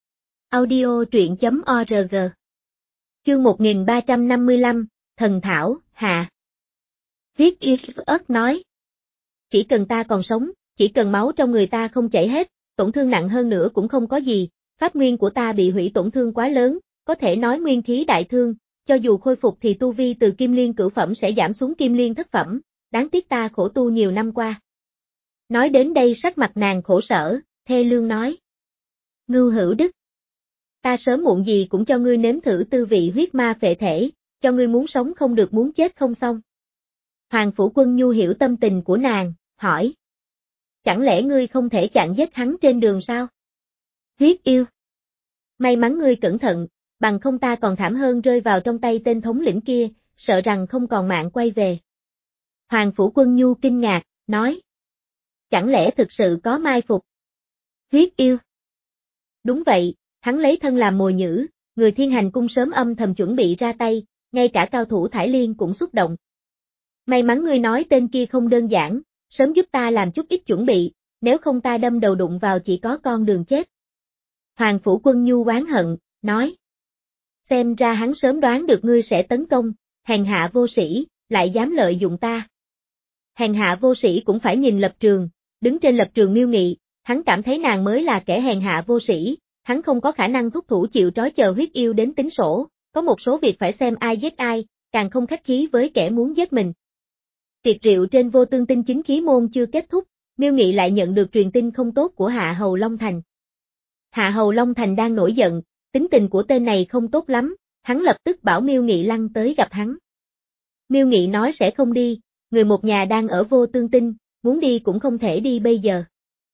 Audio truyện chấm org. Chương một nghìn ba trăm năm mươi lăm, Thần Thảo, Hạ. Huyết Yêu ớt nói. Chỉ cần ta còn sống, chỉ cần máu trong người ta không chảy hết, tổn thương nặng hơn nữa cũng không có gì, pháp nguyên của ta bị hủy tổn thương quá lớn, có thể nói nguyên khí đại thương, cho dù khôi phục thì tu vi từ kim liên cửu phẩm sẽ giảm xuống kim liên thất phẩm, đáng tiếc ta khổ tu nhiều năm qua. Nói đến đây sắc mặt nàng khổ sở, thê lương nói. Ngưu Hữu Đức. Ta sớm muộn gì cũng cho ngươi nếm thử tư vị huyết ma phệ thể, cho ngươi muốn sống không được muốn chết không xong. Hoàng Phủ Quân Nhu hiểu tâm tình của nàng, hỏi. Chẳng lẽ ngươi không thể chặn giết hắn trên đường sao? Huyết Yêu. May mắn ngươi cẩn thận, bằng không ta còn thảm hơn rơi vào trong tay tên thống lĩnh kia, sợ rằng không còn mạng quay về. Hoàng Phủ Quân Nhu kinh ngạc, nói. Chẳng lẽ thực sự có mai phục? Huyết Yêu. Đúng vậy, hắn lấy thân làm mồi nhử, người Thiên Hành Cung sớm âm thầm chuẩn bị ra tay, ngay cả cao thủ Thải Liên cũng xúc động. May mắn ngươi nói tên kia không đơn giản, sớm giúp ta làm chút ít chuẩn bị, nếu không ta đâm đầu đụng vào chỉ có con đường chết. Hoàng Phủ Quân Nhu oán hận, nói. Xem ra hắn sớm đoán được ngươi sẽ tấn công, hèn hạ vô sĩ, lại dám lợi dụng ta. Hèn hạ vô sĩ cũng phải nhìn lập trường, đứng trên lập trường Miêu Nghị, hắn cảm thấy nàng mới là kẻ hèn hạ vô sĩ, hắn không có khả năng thúc thủ chịu trói chờ huyết yêu đến tính sổ, có một số việc phải xem ai giết ai, càng không khách khí với kẻ muốn giết mình. Tiệc rượu trên Vô Tương Tinh chính khí môn chưa kết thúc, Miêu Nghị lại nhận được truyền tin không tốt của Hạ Hầu Long Thành. Hạ Hầu Long Thành đang nổi giận, tính tình của tên này không tốt lắm, hắn lập tức bảo Miêu Nghị lăn tới gặp hắn. Miêu Nghị nói sẽ không đi, người một nhà đang ở Vô Tương Tinh, muốn đi cũng không thể đi bây giờ.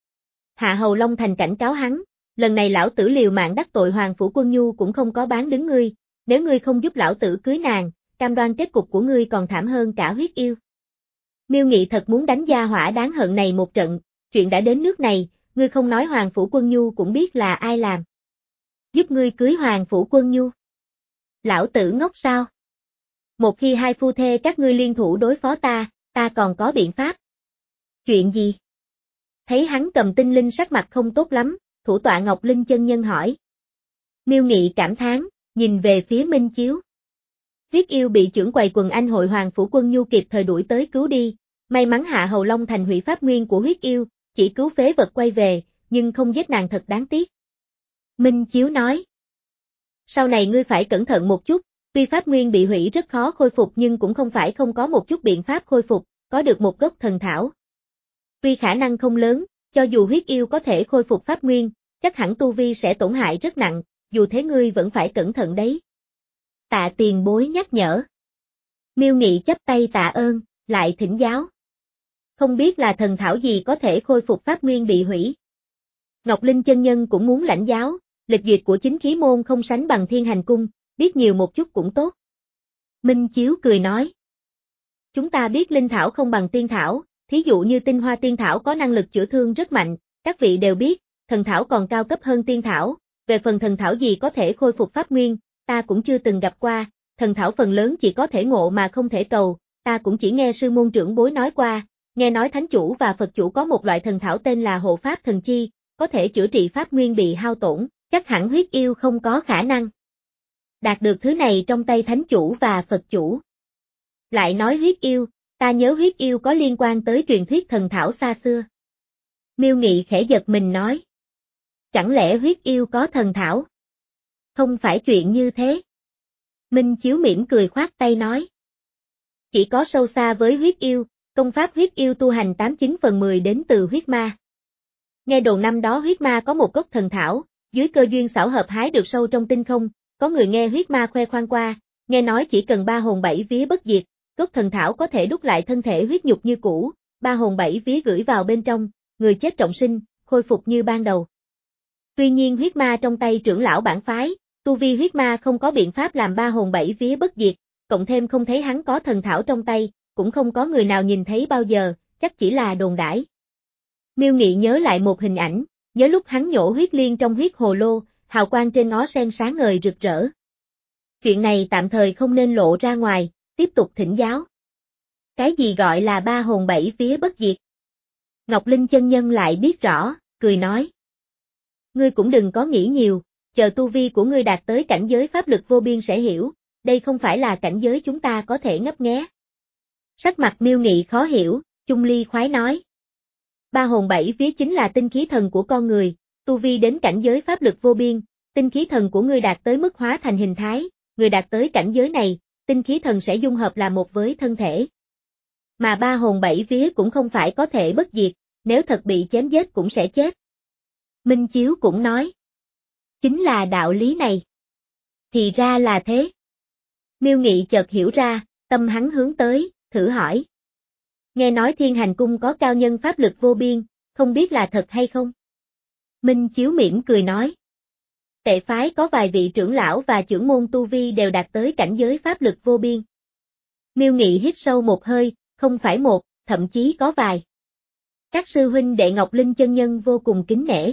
Hạ Hầu Long Thành cảnh cáo hắn, lần này lão tử liều mạng đắc tội Hoàng Phủ Quân Nhu cũng không có bán đứng ngươi, nếu ngươi không giúp lão tử cưới nàng, cam đoan kết cục của ngươi còn thảm hơn cả huyết yêu. Miêu Nghị thật muốn đánh gia hỏa đáng hận này một trận, chuyện đã đến nước này, ngươi không nói Hoàng Phủ Quân Nhu cũng biết là ai làm. Giúp ngươi cưới Hoàng Phủ Quân Nhu. Lão tử ngốc sao? Một khi hai phu thê các ngươi liên thủ đối phó ta, ta còn có biện pháp. Chuyện gì? Thấy hắn cầm tinh linh sắc mặt không tốt lắm, thủ tọa Ngọc Linh chân nhân hỏi. Miêu Nghị cảm thán, nhìn về phía Minh Chiếu. Huyết yêu bị trưởng quầy quần anh hội Hoàng Phủ Quân Nhu kịp thời đuổi tới cứu đi, may mắn Hạ Hầu Long Thành hủy pháp nguyên của huyết yêu, chỉ cứu phế vật quay về, nhưng không giết nàng thật đáng tiếc. Minh Chiếu nói. Sau này ngươi phải cẩn thận một chút, tuy pháp nguyên bị hủy rất khó khôi phục nhưng cũng không phải không có một chút biện pháp khôi phục, có được một gốc thần thảo. Tuy khả năng không lớn, cho dù huyết yêu có thể khôi phục pháp nguyên, chắc hẳn tu vi sẽ tổn hại rất nặng, dù thế ngươi vẫn phải cẩn thận đấy. Tạ tiền bối nhắc nhở. Miêu Nghị chắp tay tạ ơn, lại thỉnh giáo. Không biết là thần thảo gì có thể khôi phục pháp nguyên bị hủy. Ngọc Linh chân nhân cũng muốn lãnh giáo, lịch duyệt của chính khí môn không sánh bằng Thiên Hành Cung, biết nhiều một chút cũng tốt. Minh Chiếu cười nói. Chúng ta biết linh thảo không bằng tiên thảo, thí dụ như tinh hoa tiên thảo có năng lực chữa thương rất mạnh, các vị đều biết, thần thảo còn cao cấp hơn tiên thảo, về phần thần thảo gì có thể khôi phục pháp nguyên, ta cũng chưa từng gặp qua, thần thảo phần lớn chỉ có thể ngộ mà không thể cầu, ta cũng chỉ nghe sư môn trưởng bối nói qua, nghe nói thánh chủ và Phật chủ có một loại thần thảo tên là hộ pháp thần chi, có thể chữa trị pháp nguyên bị hao tổn, chắc hẳn huyết yêu không có khả năng đạt được thứ này trong tay thánh chủ và Phật chủ. Lại nói huyết yêu, ta nhớ huyết yêu có liên quan tới truyền thuyết thần thảo xa xưa. Miêu Nghị khẽ giật mình nói. Chẳng lẽ huyết yêu có thần thảo? Không phải chuyện như thế. Minh Chiếu mỉm cười khoát tay nói. Chỉ có sâu xa với huyết yêu, công pháp huyết yêu tu hành tám chín phần mười đến từ huyết ma. Nghe đồn năm đó huyết ma có một gốc thần thảo, dưới cơ duyên xảo hợp hái được sâu trong tinh không, có người nghe huyết ma khoe khoang qua, nghe nói chỉ cần ba hồn bảy vía bất diệt, gốc thần thảo có thể đúc lại thân thể huyết nhục như cũ, ba hồn bảy vía gửi vào bên trong, người chết trọng sinh, khôi phục như ban đầu. Tuy nhiên huyết ma trong tay trưởng lão bản phái, tu vi huyết ma không có biện pháp làm ba hồn bảy vía bất diệt, cộng thêm không thấy hắn có thần thảo trong tay, cũng không có người nào nhìn thấy bao giờ, chắc chỉ là đồn đãi. Miêu Nghị nhớ lại một hình ảnh, nhớ lúc hắn nhổ huyết liên trong huyết hồ lô, hào quang trên ngó sen sáng ngời rực rỡ. Chuyện này tạm thời không nên lộ ra ngoài, tiếp tục thỉnh giáo. Cái gì gọi là ba hồn bảy vía bất diệt? Ngọc Linh chân nhân lại biết rõ, cười nói. Ngươi cũng đừng có nghĩ nhiều, chờ tu vi của ngươi đạt tới cảnh giới pháp lực vô biên sẽ hiểu, đây không phải là cảnh giới chúng ta có thể ngấp nghé. Sắc mặt Miêu Nghị khó hiểu, Chung Ly khoái nói. Ba hồn bảy vía chính là tinh khí thần của con người, tu vi đến cảnh giới pháp lực vô biên, tinh khí thần của ngươi đạt tới mức hóa thành hình thái, người đạt tới cảnh giới này, tinh khí thần sẽ dung hợp là một với thân thể. Mà ba hồn bảy vía cũng không phải có thể bất diệt, nếu thật bị chém giết cũng sẽ chết. Minh Chiếu cũng nói. Chính là đạo lý này. Thì ra là thế. Miêu Nghị chợt hiểu ra, tâm hắn hướng tới, thử hỏi. Nghe nói Thiên Hành Cung có cao nhân pháp lực vô biên, không biết là thật hay không? Minh Chiếu mỉm cười nói. Tệ phái có vài vị trưởng lão và trưởng môn tu vi đều đạt tới cảnh giới pháp lực vô biên. Miêu Nghị hít sâu một hơi, không phải một, thậm chí có vài. Các sư huynh đệ Ngọc Linh chân nhân vô cùng kính nể.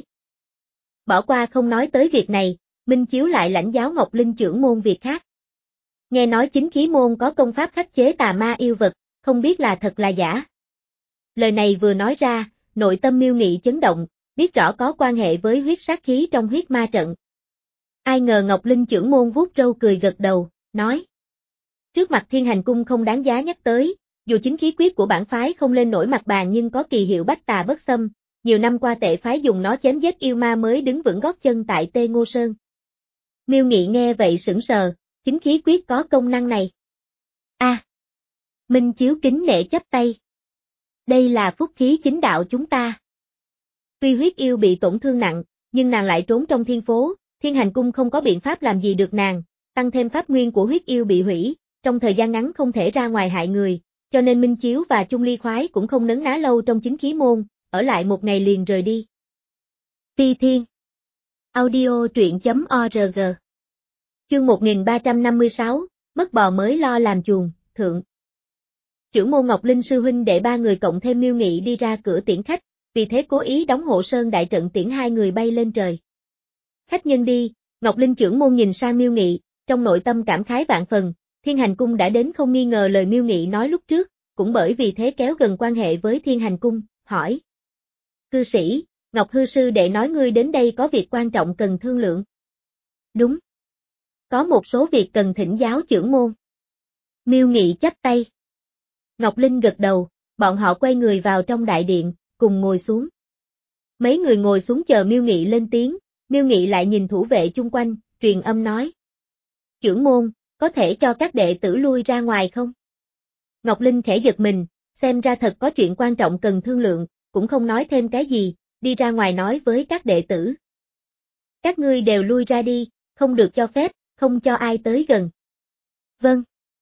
Bỏ qua không nói tới việc này, Minh Chiếu lại lãnh giáo Ngọc Linh trưởng môn việc khác. Nghe nói chính khí môn có công pháp khắc chế tà ma yêu vật, không biết là thật là giả. Lời này vừa nói ra, nội tâm Miêu Nghị chấn động, biết rõ có quan hệ với huyết sát khí trong huyết ma trận. Ai ngờ Ngọc Linh trưởng môn vuốt râu cười gật đầu, nói. Trước mặt Thiên Hành Cung không đáng giá nhắc tới, Dù chính khí quyết của bản phái không lên nổi mặt bàn nhưng có kỳ hiệu bách tà bất xâm, nhiều năm qua tệ phái dùng nó chém giết yêu ma mới đứng vững gót chân tại Tê Ngô Sơn. Miêu Nghị nghe vậy sững sờ, chính khí quyết có công năng này. A. À, Minh Chiếu kính nể chắp tay. Đây là phúc khí chính đạo chúng ta. Tuy huyết yêu bị tổn thương nặng, nhưng nàng lại trốn trong thiên phố, Thiên Hành Cung không có biện pháp làm gì được nàng, tăng thêm pháp nguyên của huyết yêu bị hủy, trong thời gian ngắn không thể ra ngoài hại người, cho nên Minh Chiếu và Chung Ly Khoái cũng không nấn ná lâu trong chính khí môn, ở lại một ngày liền rời đi. Phi Thiên Audio truyện.org Chương một nghìn ba trăm năm mươi sáu, mất bò mới lo làm chuồng, thượng. Chưởng môn Ngọc Linh sư huynh để ba người cộng thêm Miêu Nghị đi ra cửa tiễn khách, vì thế cố ý đóng hộ sơn đại trận tiễn hai người bay lên trời. Khách nhân đi, Ngọc Linh chưởng môn nhìn sang Miêu Nghị, trong nội tâm cảm khái vạn phần, Thiên Hành Cung đã đến không nghi ngờ lời Miêu Nghị nói lúc trước, cũng bởi vì thế kéo gần quan hệ với Thiên Hành Cung, hỏi. Cư sĩ, Ngọc Hư sư đệ nói ngươi đến đây có việc quan trọng cần thương lượng. Đúng. Có một số việc cần thỉnh giáo chưởng môn. Miêu Nghị chắp tay. Ngọc Linh gật đầu, bọn họ quay người vào trong đại điện, cùng ngồi xuống. Mấy người ngồi xuống chờ Miêu Nghị lên tiếng, Miêu Nghị lại nhìn thủ vệ chung quanh, truyền âm nói. Chưởng môn, có thể cho các đệ tử lui ra ngoài không? Ngọc Linh khẽ giật mình, xem ra thật có chuyện quan trọng cần thương lượng, cũng không nói thêm cái gì, đi ra ngoài nói với các đệ tử. Các ngươi đều lui ra đi, không được cho phép, không cho ai tới gần. Vâng.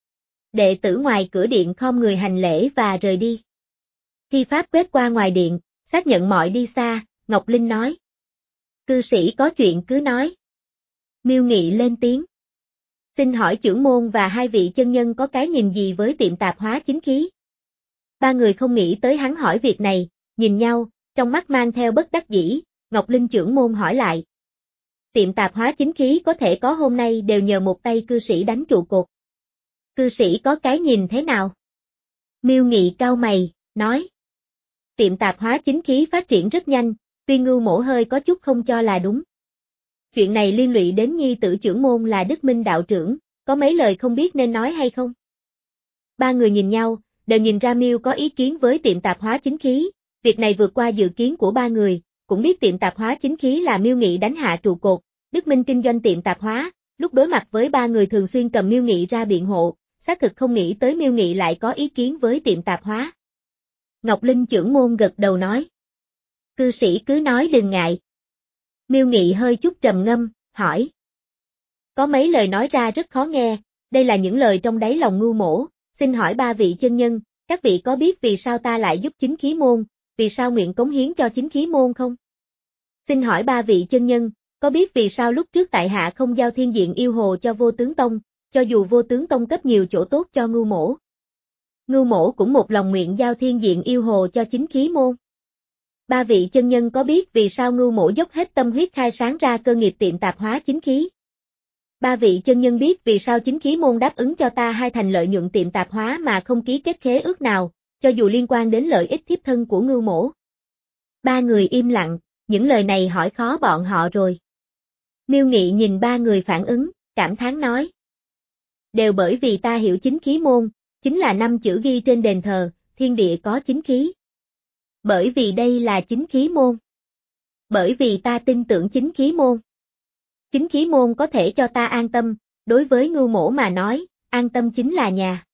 Đệ tử ngoài cửa điện khom người hành lễ và rời đi. Khi pháp quét qua ngoài điện, xác nhận mọi đi xa, Ngọc Linh nói. Cư sĩ có chuyện cứ nói. Miêu Nghị lên tiếng. Xin hỏi chưởng môn và hai vị chân nhân có cái nhìn gì với tiệm tạp hóa chính khí? Ba người không nghĩ tới hắn hỏi việc này, nhìn nhau, trong mắt mang theo bất đắc dĩ, Ngọc Linh chưởng môn hỏi lại. Tiệm tạp hóa chính khí có thể có hôm nay đều nhờ một tay cư sĩ đánh trụ cột. Cư sĩ có cái nhìn thế nào? Miêu Nghị cau mày, nói. Tiệm tạp hóa chính khí phát triển rất nhanh, tuy Ngưu Mỗ hơi có chút không cho là đúng. Chuyện này liên lụy đến nhi tử chưởng môn là Đức Minh đạo trưởng, có mấy lời không biết nên nói hay không? Ba người nhìn nhau, đều nhìn ra Miêu có ý kiến với tiệm tạp hóa chính khí, việc này vượt qua dự kiến của ba người, cũng biết tiệm tạp hóa chính khí là Miêu Nghị đánh hạ trụ cột, Đức Minh kinh doanh tiệm tạp hóa, lúc đối mặt với ba người thường xuyên cầm Miêu Nghị ra biện hộ, xác thực không nghĩ tới Miêu Nghị lại có ý kiến với tiệm tạp hóa. Ngọc Linh chưởng môn gật đầu nói. Cư sĩ cứ nói đừng ngại. Miêu Nghị hơi chút trầm ngâm, hỏi. Có mấy lời nói ra rất khó nghe, đây là những lời trong đáy lòng Ngưu Mỗ, xin hỏi ba vị chân nhân, các vị có biết vì sao ta lại giúp chính khí môn, vì sao nguyện cống hiến cho chính khí môn không? Xin hỏi ba vị chân nhân, có biết vì sao lúc trước tại hạ không giao thiên diện yêu hồ cho vô tướng tông, cho dù vô tướng tông cấp nhiều chỗ tốt cho Ngưu Mỗ? Ngưu Mỗ cũng một lòng nguyện giao thiên diện yêu hồ cho chính khí môn. Ba vị chân nhân có biết vì sao Ngưu Mỗ dốc hết tâm huyết khai sáng ra cơ nghiệp tiệm tạp hóa chính khí? Ba vị chân nhân biết vì sao chính khí môn đáp ứng cho ta hai thành lợi nhuận tiệm tạp hóa mà không ký kết khế ước nào, cho dù liên quan đến lợi ích thiếp thân của Ngưu Mỗ. Ba người im lặng, những lời này hỏi khó bọn họ rồi. Miêu Nghị nhìn ba người phản ứng, cảm thán nói. Đều bởi vì ta hiểu chính khí môn, chính là năm chữ ghi trên đền thờ, thiên địa có chính khí. Bởi vì đây là chính khí môn. Bởi vì ta tin tưởng chính khí môn. Chính khí môn có thể cho ta an tâm, đối với Ngưu Mỗ mà nói, an tâm chính là nhà.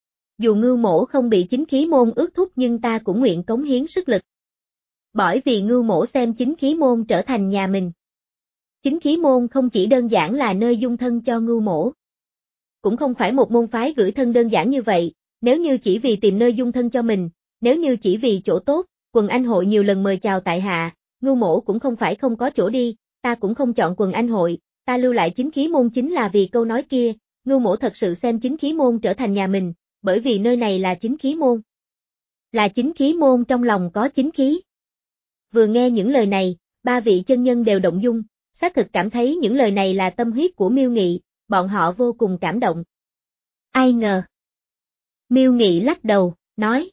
Dù Ngưu Mỗ không bị chính khí môn ước thúc nhưng ta cũng nguyện cống hiến sức lực. Bởi vì Ngưu Mỗ xem chính khí môn trở thành nhà mình. Chính khí môn không chỉ đơn giản là nơi dung thân cho Ngưu Mỗ. Cũng không phải một môn phái gửi thân đơn giản như vậy, nếu như chỉ vì tìm nơi dung thân cho mình, nếu như chỉ vì chỗ tốt, Quần Anh hội nhiều lần mời chào tại hạ, Ngưu Mỗ cũng không phải không có chỗ đi, ta cũng không chọn Quần Anh hội, ta lưu lại chính khí môn chính là vì câu nói kia, Ngưu Mỗ thật sự xem chính khí môn trở thành nhà mình, bởi vì nơi này là chính khí môn. Là chính khí môn trong lòng có chính khí. Vừa nghe những lời này, ba vị chân nhân đều động dung, xác thực cảm thấy những lời này là tâm huyết của Miêu Nghị, bọn họ vô cùng cảm động. Ai ngờ. Miêu Nghị lắc đầu, nói.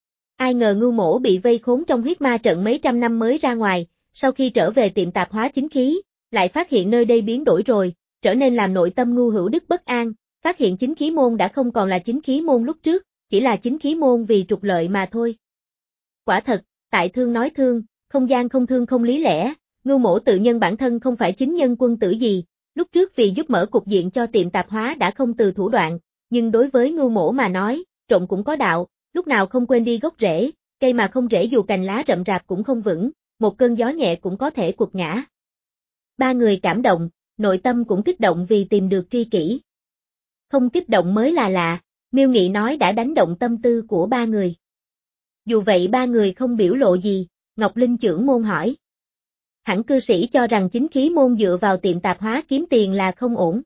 Ai ngờ Ngưu Mỗ bị vây khốn trong huyết ma trận mấy trăm năm mới ra ngoài, sau khi trở về tiệm tạp hóa chính khí, lại phát hiện nơi đây biến đổi rồi, trở nên làm nội tâm Ngưu Hữu Đức bất an, phát hiện chính khí môn đã không còn là chính khí môn lúc trước, chỉ là chính khí môn vì trục lợi mà thôi. Quả thật, tại thương nói thương, không gian không thương không lý lẽ, Ngưu Mỗ tự nhân bản thân không phải chính nhân quân tử gì, lúc trước vì giúp mở cục diện cho tiệm tạp hóa đã không từ thủ đoạn, nhưng đối với Ngưu Mỗ mà nói, trộm cũng có đạo, lúc nào không quên đi gốc rễ, cây mà không rễ dù cành lá rậm rạp cũng không vững, một cơn gió nhẹ cũng có thể quật ngã. Ba người cảm động, nội tâm cũng kích động vì tìm được tri kỷ. Không kích động mới là lạ, Miêu Nghị nói đã đánh động tâm tư của ba người. Dù vậy ba người không biểu lộ gì, Ngọc Linh trưởng môn hỏi. Hẳn cư sĩ cho rằng chính khí môn dựa vào tiệm tạp hóa kiếm tiền là không ổn.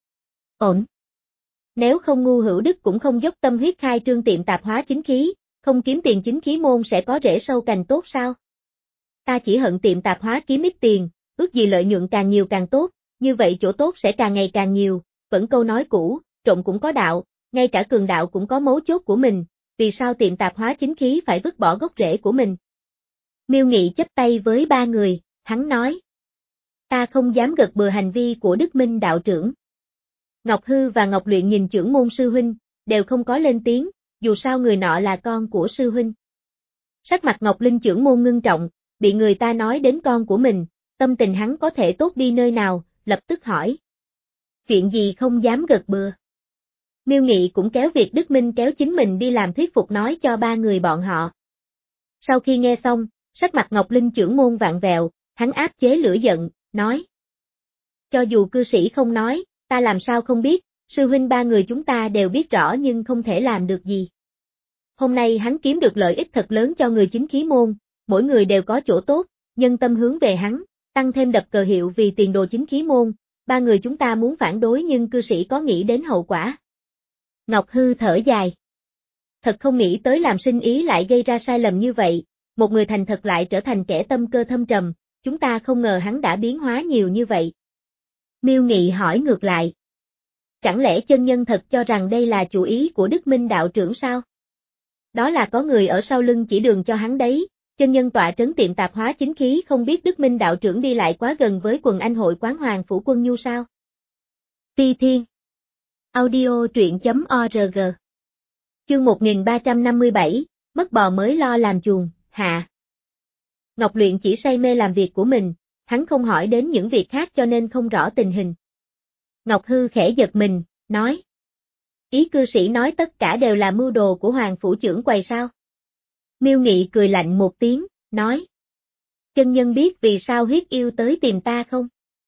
Ổn. Nếu không Ngu Hữu Đức cũng không dốc tâm huyết khai trương tiệm tạp hóa chính khí, không kiếm tiền chính khí môn sẽ có rễ sâu cành tốt sao? Ta chỉ hận tiệm tạp hóa kiếm ít tiền, ước gì lợi nhuận càng nhiều càng tốt, như vậy chỗ tốt sẽ càng ngày càng nhiều, vẫn câu nói cũ, trộm cũng có đạo, ngay cả cường đạo cũng có mấu chốt của mình, vì sao tiệm tạp hóa chính khí phải vứt bỏ gốc rễ của mình? Miêu Nghị chắp tay với ba người, hắn nói. Ta không dám gật bừa hành vi của Đức Minh đạo trưởng. Ngọc Hư và Ngọc Luyện nhìn trưởng môn sư huynh, đều không có lên tiếng, dù sao người nọ là con của sư huynh. Sắc mặt Ngọc Linh trưởng môn ngưng trọng, bị người ta nói đến con của mình, tâm tình hắn có thể tốt đi nơi nào, lập tức hỏi. Chuyện gì không dám gật bừa? Miêu Nghị cũng kéo việc Đức Minh kéo chính mình đi làm thuyết phục nói cho ba người bọn họ. Sau khi nghe xong, sắc mặt Ngọc Linh trưởng môn vặn vẹo, hắn áp chế lửa giận, nói. Cho dù cư sĩ không nói, ta làm sao không biết, sư huynh ba người chúng ta đều biết rõ nhưng không thể làm được gì. Hôm nay hắn kiếm được lợi ích thật lớn cho người chính khí môn, mỗi người đều có chỗ tốt, nhân tâm hướng về hắn, tăng thêm đập cờ hiệu vì tiền đồ chính khí môn, ba người chúng ta muốn phản đối nhưng cư sĩ có nghĩ đến hậu quả. Ngọc Hư thở dài. Thật không nghĩ tới làm sinh ý lại gây ra sai lầm như vậy, một người thành thật lại trở thành kẻ tâm cơ thâm trầm, chúng ta không ngờ hắn đã biến hóa nhiều như vậy. Miêu Nghị hỏi ngược lại. Chẳng lẽ chân nhân thật cho rằng đây là chủ ý của Đức Minh đạo trưởng sao? Đó là có người ở sau lưng chỉ đường cho hắn đấy, chân nhân tọa trấn tiệm tạp hóa chính khí không biết Đức Minh đạo trưởng đi lại quá gần với quần anh hội quán Hoàng Phủ Quân Nhu sao? Phi Thiên Audio truyện.org Chương một nghìn ba trăm năm mươi bảy, mất bò mới lo làm chuồng, hạ. Ngọc Luyện chỉ say mê làm việc của mình, hắn không hỏi đến những việc khác cho nên không rõ tình hình. Ngọc Hư khẽ giật mình, nói. Ý cư sĩ nói tất cả đều là mưu đồ của Hoàng Phủ trưởng quầy sao? Miêu Nghị cười lạnh một tiếng, nói. Chân nhân biết vì sao huyết yêu tới tìm ta không?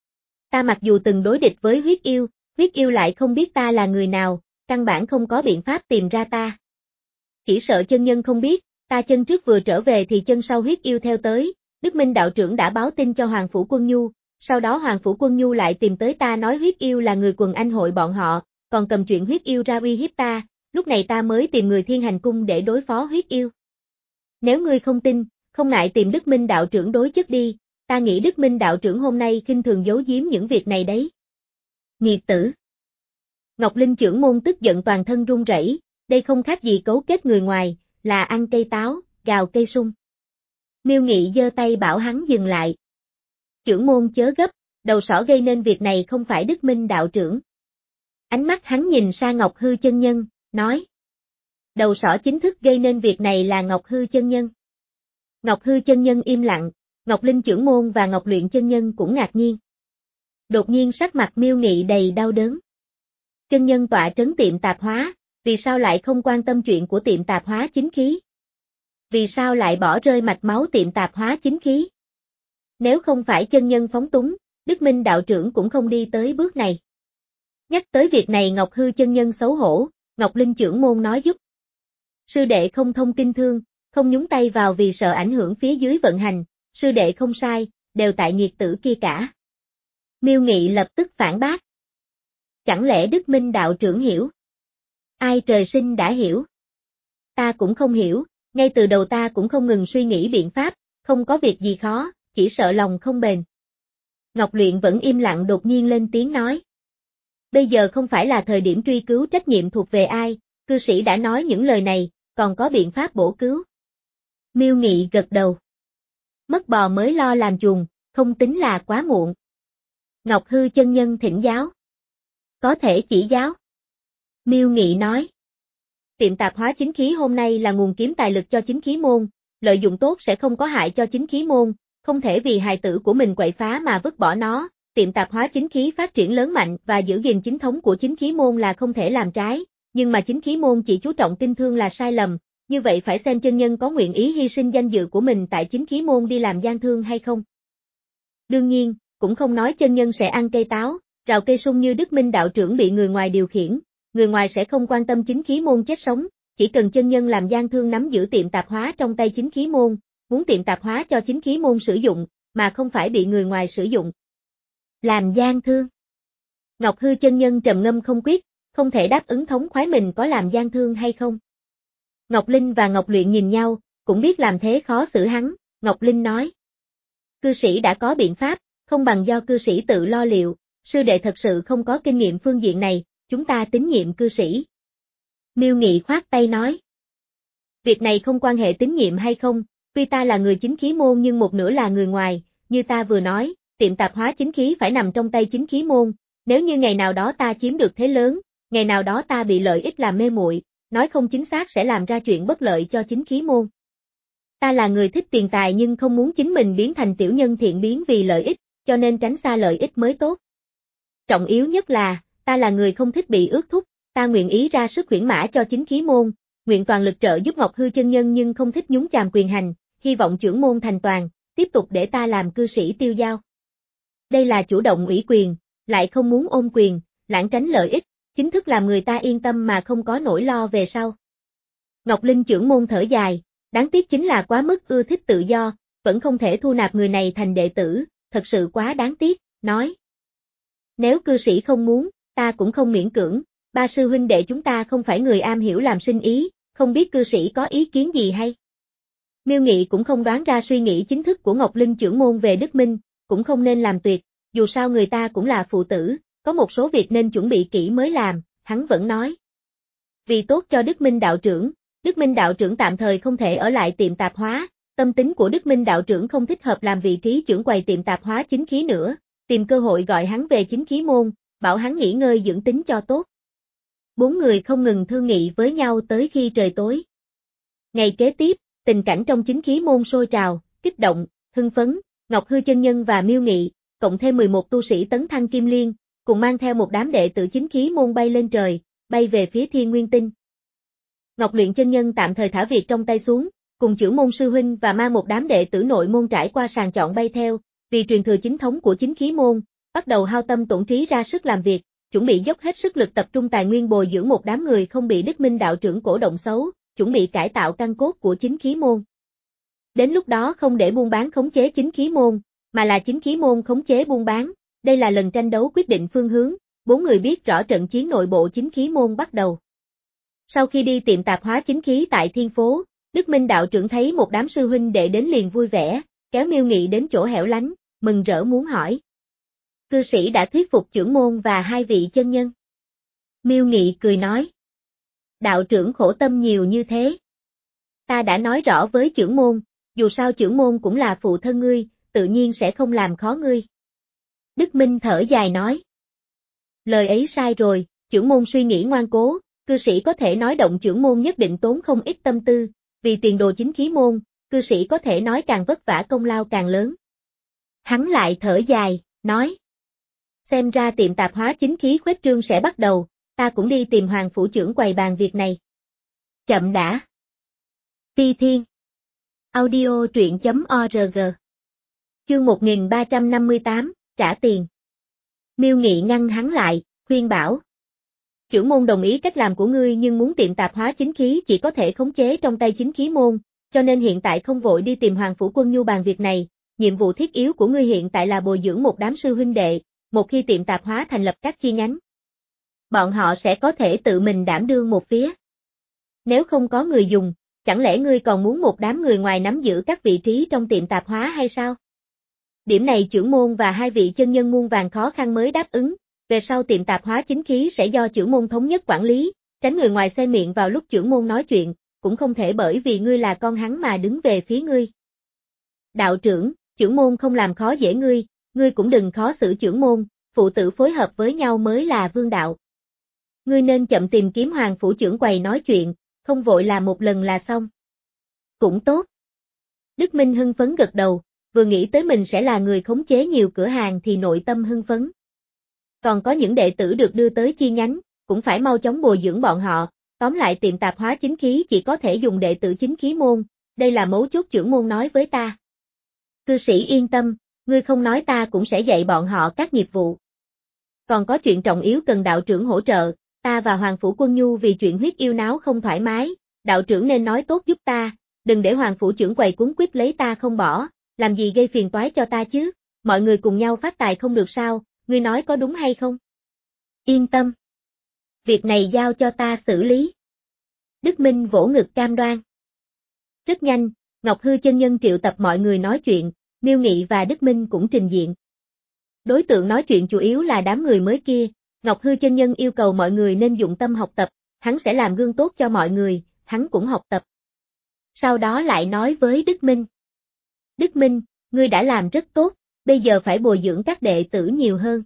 Ta mặc dù từng đối địch với huyết yêu, huyết yêu lại không biết ta là người nào, căn bản không có biện pháp tìm ra ta. Chỉ sợ chân nhân không biết, ta chân trước vừa trở về thì chân sau huyết yêu theo tới, Đức Minh đạo trưởng đã báo tin cho Hoàng Phủ Quân Nhu, sau đó Hoàng Phủ Quân Nhu lại tìm tới ta nói huyết yêu là người quần anh hội bọn họ, còn cầm chuyện huyết yêu ra uy hiếp ta, lúc này ta mới tìm người Thiên Hành Cung để đối phó huyết yêu. Nếu ngươi không tin, không ngại tìm Đức Minh đạo trưởng đối chất đi, ta nghĩ Đức Minh đạo trưởng hôm nay khinh thường giấu giếm những việc này đấy. Nghiệt tử. Ngọc Linh trưởng môn tức giận toàn thân run rẩy, đây không khác gì cấu kết người ngoài, là ăn cây táo, gào cây sung. Miêu Nghị giơ tay bảo hắn dừng lại. Trưởng môn chớ gấp, đầu sỏ gây nên việc này không phải Đức Minh đạo trưởng. Ánh mắt hắn nhìn sang Ngọc Hư chân nhân, nói. Đầu sỏ chính thức gây nên việc này là Ngọc Hư chân nhân. Ngọc Hư chân nhân im lặng, Ngọc Linh trưởng môn và Ngọc Luyện chân nhân cũng ngạc nhiên. Đột nhiên sắc mặt Miêu Nghị đầy đau đớn. Chân nhân tọa trấn tiệm tạp hóa, vì sao lại không quan tâm chuyện của tiệm tạp hóa chính khí? Vì sao lại bỏ rơi mạch máu tiệm tạp hóa chính khí? Nếu không phải chân nhân phóng túng, Đức Minh đạo trưởng cũng không đi tới bước này. Nhắc tới việc này Ngọc Hư chân nhân xấu hổ, Ngọc Linh trưởng môn nói giúp. Sư đệ không thông kinh thương, không nhúng tay vào vì sợ ảnh hưởng phía dưới vận hành, sư đệ không sai, đều tại nghiệt tử kia cả. Miêu Nghị lập tức phản bác. Chẳng lẽ Đức Minh đạo trưởng hiểu? Ai trời sinh đã hiểu? Ta cũng không hiểu, ngay từ đầu ta cũng không ngừng suy nghĩ biện pháp, không có việc gì khó, chỉ sợ lòng không bền. Ngọc Luyện vẫn im lặng đột nhiên lên tiếng nói. Bây giờ không phải là thời điểm truy cứu trách nhiệm thuộc về ai, cư sĩ đã nói những lời này, còn có biện pháp bổ cứu. Miêu Nghị gật đầu. Mất bò mới lo làm chuồng, không tính là quá muộn. Ngọc Hư chân nhân thỉnh giáo. Có thể chỉ giáo. Miêu Nghị nói. Tiệm tạp hóa chính khí hôm nay là nguồn kiếm tài lực cho chính khí môn, lợi dụng tốt sẽ không có hại cho chính khí môn, không thể vì hài tử của mình quậy phá mà vứt bỏ nó. Tiệm tạp hóa chính khí phát triển lớn mạnh và giữ gìn chính thống của chính khí môn là không thể làm trái, nhưng mà chính khí môn chỉ chú trọng kinh thương là sai lầm, như vậy phải xem chân nhân có nguyện ý hy sinh danh dự của mình tại chính khí môn đi làm gian thương hay không. Đương nhiên, cũng không nói chân nhân sẽ ăn cây táo, rào cây sung như Đức Minh đạo trưởng bị người ngoài điều khiển, người ngoài sẽ không quan tâm chính khí môn chết sống, chỉ cần chân nhân làm gian thương nắm giữ tiệm tạp hóa trong tay chính khí môn, muốn tiệm tạp hóa cho chính khí môn sử dụng, mà không phải bị người ngoài sử dụng. Làm gian thương. Ngọc Hư chân nhân trầm ngâm không quyết, không thể đáp ứng thống khoái mình có làm gian thương hay không. Ngọc Linh và Ngọc Luyện nhìn nhau, cũng biết làm thế khó xử hắn, Ngọc Linh nói. Cư sĩ đã có biện pháp, không bằng do cư sĩ tự lo liệu, sư đệ thật sự không có kinh nghiệm phương diện này, chúng ta tín nhiệm cư sĩ. Miêu Nghị khoát tay nói. Việc này không quan hệ tín nhiệm hay không, tuy ta là người chính khí môn nhưng một nửa là người ngoài, như ta vừa nói, tiệm tạp hóa chính khí phải nằm trong tay chính khí môn, nếu như ngày nào đó ta chiếm được thế lớn, ngày nào đó ta bị lợi ích làm mê muội, nói không chính xác sẽ làm ra chuyện bất lợi cho chính khí môn. Ta là người thích tiền tài nhưng không muốn chính mình biến thành tiểu nhân thiện biến vì lợi ích, cho nên tránh xa lợi ích mới tốt. Trọng yếu nhất là, ta là người không thích bị ước thúc, ta nguyện ý ra sức khuyển mã cho chính khí môn, nguyện toàn lực trợ giúp Ngọc Hư chân nhân nhưng không thích nhúng chàm quyền hành, hy vọng trưởng môn thành toàn, tiếp tục để ta làm cư sĩ tiêu giao. Đây là chủ động ủy quyền, lại không muốn ôm quyền, lãng tránh lợi ích, chính thức làm người ta yên tâm mà không có nỗi lo về sau. Ngọc Linh trưởng môn thở dài, đáng tiếc chính là quá mức ưa thích tự do, vẫn không thể thu nạp người này thành đệ tử, thật sự quá đáng tiếc, nói. Nếu cư sĩ không muốn, ta cũng không miễn cưỡng, ba sư huynh đệ chúng ta không phải người am hiểu làm sinh ý, không biết cư sĩ có ý kiến gì hay. Miêu Nghị cũng không đoán ra suy nghĩ chính thức của Ngọc Linh trưởng môn về Đức Minh, cũng không nên làm tuyệt, dù sao người ta cũng là phụ tử, có một số việc nên chuẩn bị kỹ mới làm, hắn vẫn nói. Vì tốt cho Đức Minh đạo trưởng, Đức Minh đạo trưởng tạm thời không thể ở lại tiệm tạp hóa, tâm tính của Đức Minh đạo trưởng không thích hợp làm vị trí trưởng quầy tiệm tạp hóa chính khí nữa, tìm cơ hội gọi hắn về chính khí môn, bảo hắn nghỉ ngơi dưỡng tính cho tốt. Bốn người không ngừng thương nghị với nhau tới khi trời tối. Ngày kế tiếp, tình cảnh trong chính khí môn sôi trào, kích động, hưng phấn, Ngọc Hư chân nhân và Miêu Nghị, cộng thêm mười một tu sĩ tấn thăng kim liên, cùng mang theo một đám đệ tử chính khí môn bay lên trời, bay về phía Thiên Nguyên Tinh. Ngọc Luyện chân nhân tạm thời thả việc trong tay xuống, cùng chưởng môn sư huynh và mang một đám đệ tử nội môn trải qua sàng chọn bay theo, vì truyền thừa chính thống của chính khí môn, bắt đầu hao tâm tổn trí ra sức làm việc, chuẩn bị dốc hết sức lực tập trung tài nguyên bồi dưỡng một đám người không bị Đức Minh đạo trưởng cổ động xấu, chuẩn bị cải tạo căn cốt của chính khí môn. Đến lúc đó không để buôn bán khống chế chính khí môn, mà là chính khí môn khống chế buôn bán, đây là lần tranh đấu quyết định phương hướng, bốn người biết rõ trận chiến nội bộ chính khí môn bắt đầu. Sau khi đi tiệm tạp hóa chính khí tại Thiên Phố, Đức Minh đạo trưởng thấy một đám sư huynh đệ đến liền vui vẻ, kéo Miêu Nghị đến chỗ hẻo lánh, mừng rỡ muốn hỏi. Cư sĩ đã thuyết phục trưởng môn và hai vị chân nhân. Miêu Nghị cười nói. Đạo trưởng khổ tâm nhiều như thế. Ta đã nói rõ với trưởng môn, dù sao trưởng môn cũng là phụ thân ngươi, tự nhiên sẽ không làm khó ngươi. Đức Minh thở dài nói. Lời ấy sai rồi, trưởng môn suy nghĩ ngoan cố, cư sĩ có thể nói động trưởng môn nhất định tốn không ít tâm tư, vì tiền đồ chính khí môn, cư sĩ có thể nói càng vất vả công lao càng lớn. Hắn lại thở dài, nói. Xem ra tiệm tạp hóa chính khí khuếch trương sẽ bắt đầu, ta cũng đi tìm Hoàng phủ trưởng quầy bàn việc này. Chậm đã. Ti Thiên. Audio truyện chấm org. Chương một nghìn ba trăm năm mươi tám, trả tiền. Miêu Nghị ngăn hắn lại, khuyên bảo. Trưởng môn đồng ý cách làm của ngươi nhưng muốn tiệm tạp hóa chính khí chỉ có thể khống chế trong tay chính khí môn, cho nên hiện tại không vội đi tìm Hoàng phủ quân nhu bàn việc này, nhiệm vụ thiết yếu của ngươi hiện tại là bồi dưỡng một đám sư huynh đệ, một khi tiệm tạp hóa thành lập các chi nhánh. Bọn họ sẽ có thể tự mình đảm đương một phía. Nếu không có người dùng, chẳng lẽ ngươi còn muốn một đám người ngoài nắm giữ các vị trí trong tiệm tạp hóa hay sao? Điểm này trưởng môn và hai vị chân nhân muôn vàng khó khăn mới đáp ứng, về sau tiệm tạp hóa chính khí sẽ do trưởng môn thống nhất quản lý, tránh người ngoài xen miệng vào lúc trưởng môn nói chuyện, cũng không thể bởi vì ngươi là con hắn mà đứng về phía ngươi. Đạo trưởng, trưởng môn không làm khó dễ ngươi, ngươi cũng đừng khó xử trưởng môn, phụ tử phối hợp với nhau mới là vương đạo. Ngươi nên chậm tìm kiếm Hoàng phủ trưởng quầy nói chuyện, không vội làm một lần là xong. Cũng tốt. Đức Minh hưng phấn gật đầu, vừa nghĩ tới mình sẽ là người khống chế nhiều cửa hàng thì nội tâm hưng phấn. Còn có những đệ tử được đưa tới chi nhánh, cũng phải mau chóng bồi dưỡng bọn họ, tóm lại tiệm tạp hóa chính khí chỉ có thể dùng đệ tử chính khí môn, đây là mấu chốt trưởng môn nói với ta. Cư sĩ yên tâm, ngươi không nói ta cũng sẽ dạy bọn họ các nghiệp vụ. Còn có chuyện trọng yếu cần đạo trưởng hỗ trợ, ta và Hoàng Phủ Quân Nhu vì chuyện huyết yêu náo không thoải mái, đạo trưởng nên nói tốt giúp ta, đừng để Hoàng Phủ trưởng quầy cuốn quýt lấy ta không bỏ, làm gì gây phiền toái cho ta chứ, mọi người cùng nhau phát tài không được sao, ngươi nói có đúng hay không? Yên tâm. Việc này giao cho ta xử lý. Đức Minh vỗ ngực cam đoan. Rất nhanh, Ngọc Hư chân nhân triệu tập mọi người nói chuyện, Miêu Nghị và Đức Minh cũng trình diện. Đối tượng nói chuyện chủ yếu là đám người mới kia, Ngọc Hư chân nhân yêu cầu mọi người nên dụng tâm học tập, hắn sẽ làm gương tốt cho mọi người, hắn cũng học tập. Sau đó lại nói với Đức Minh. Đức Minh, ngươi đã làm rất tốt, bây giờ phải bồi dưỡng các đệ tử nhiều hơn.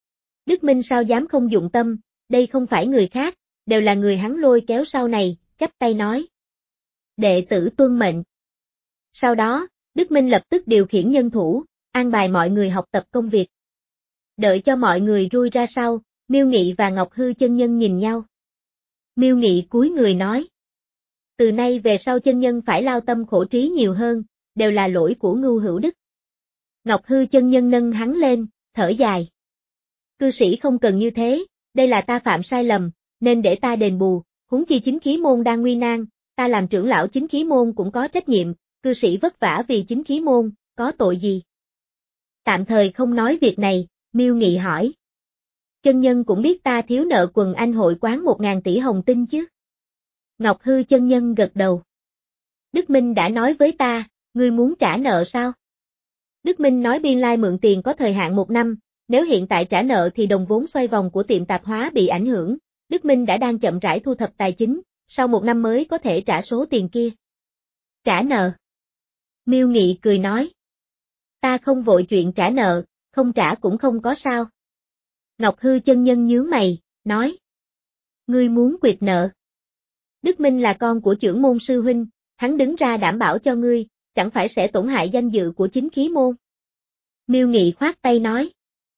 Đức Minh sao dám không dụng tâm, đây không phải người khác, đều là người hắn lôi kéo sau này, chắp tay nói. Đệ tử tuân mệnh. Sau đó, Đức Minh lập tức điều khiển nhân thủ, an bài mọi người học tập công việc. Đợi cho mọi người lui ra sau, Miêu Nghị và Ngọc Hư chân nhân nhìn nhau. Miêu Nghị cúi người nói. Từ nay về sau chân nhân phải lao tâm khổ trí nhiều hơn, đều là lỗi của Ngưu Hữu Đức. Ngọc Hư chân nhân nâng hắn lên, thở dài. Cư sĩ không cần như thế, đây là ta phạm sai lầm, nên để ta đền bù, huống chi chính khí môn đang nguy nan, ta làm trưởng lão chính khí môn cũng có trách nhiệm, cư sĩ vất vả vì chính khí môn, có tội gì? Tạm thời không nói việc này, Miêu Nghị hỏi. Chân nhân cũng biết ta thiếu nợ quần anh hội quán một ngàn tỷ hồng tinh chứ? Ngọc Hư chân nhân gật đầu. Đức Minh đã nói với ta, ngươi muốn trả nợ sao? Đức Minh nói biên lai mượn tiền có thời hạn một năm, nếu hiện tại trả nợ thì đồng vốn xoay vòng của tiệm tạp hóa bị ảnh hưởng, Đức Minh đã đang chậm rãi thu thập tài chính, sau một năm mới có thể trả số tiền kia. Trả nợ. Miêu Nghị cười nói. Ta không vội chuyện trả nợ, không trả cũng không có sao. Ngọc Hư chân nhân nhướng mày, nói. Ngươi muốn quyệt nợ. Đức Minh là con của trưởng môn sư huynh, hắn đứng ra đảm bảo cho ngươi, chẳng phải sẽ tổn hại danh dự của chính khí môn. Miêu Nghị khoát tay nói.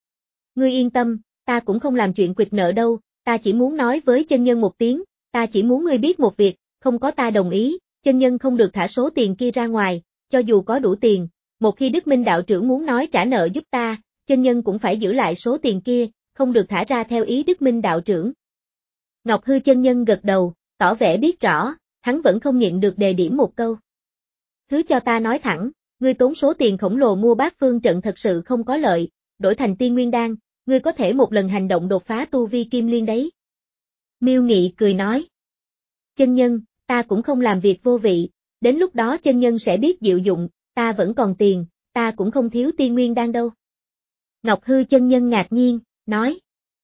Ngươi yên tâm, ta cũng không làm chuyện quyệt nợ đâu, ta chỉ muốn nói với chân nhân một tiếng, ta chỉ muốn ngươi biết một việc, không có ta đồng ý, chân nhân không được thả số tiền kia ra ngoài, cho dù có đủ tiền, một khi Đức Minh đạo trưởng muốn nói trả nợ giúp ta, chân nhân cũng phải giữ lại số tiền kia, không được thả ra theo ý Đức Minh đạo trưởng. Ngọc Hư chân nhân gật đầu, tỏ vẻ biết rõ, hắn vẫn không nhịn được đề điểm một câu. Thứ cho ta nói thẳng, ngươi tốn số tiền khổng lồ mua bát phương trận thật sự không có lợi, đổi thành tiên nguyên đan, ngươi có thể một lần hành động đột phá tu vi kim liên đấy. Miêu Nghị cười nói. Chân nhân, ta cũng không làm việc vô vị, đến lúc đó chân nhân sẽ biết diệu dụng, ta vẫn còn tiền, ta cũng không thiếu tiên nguyên đan đâu. Ngọc Hư chân nhân ngạc nhiên, nói.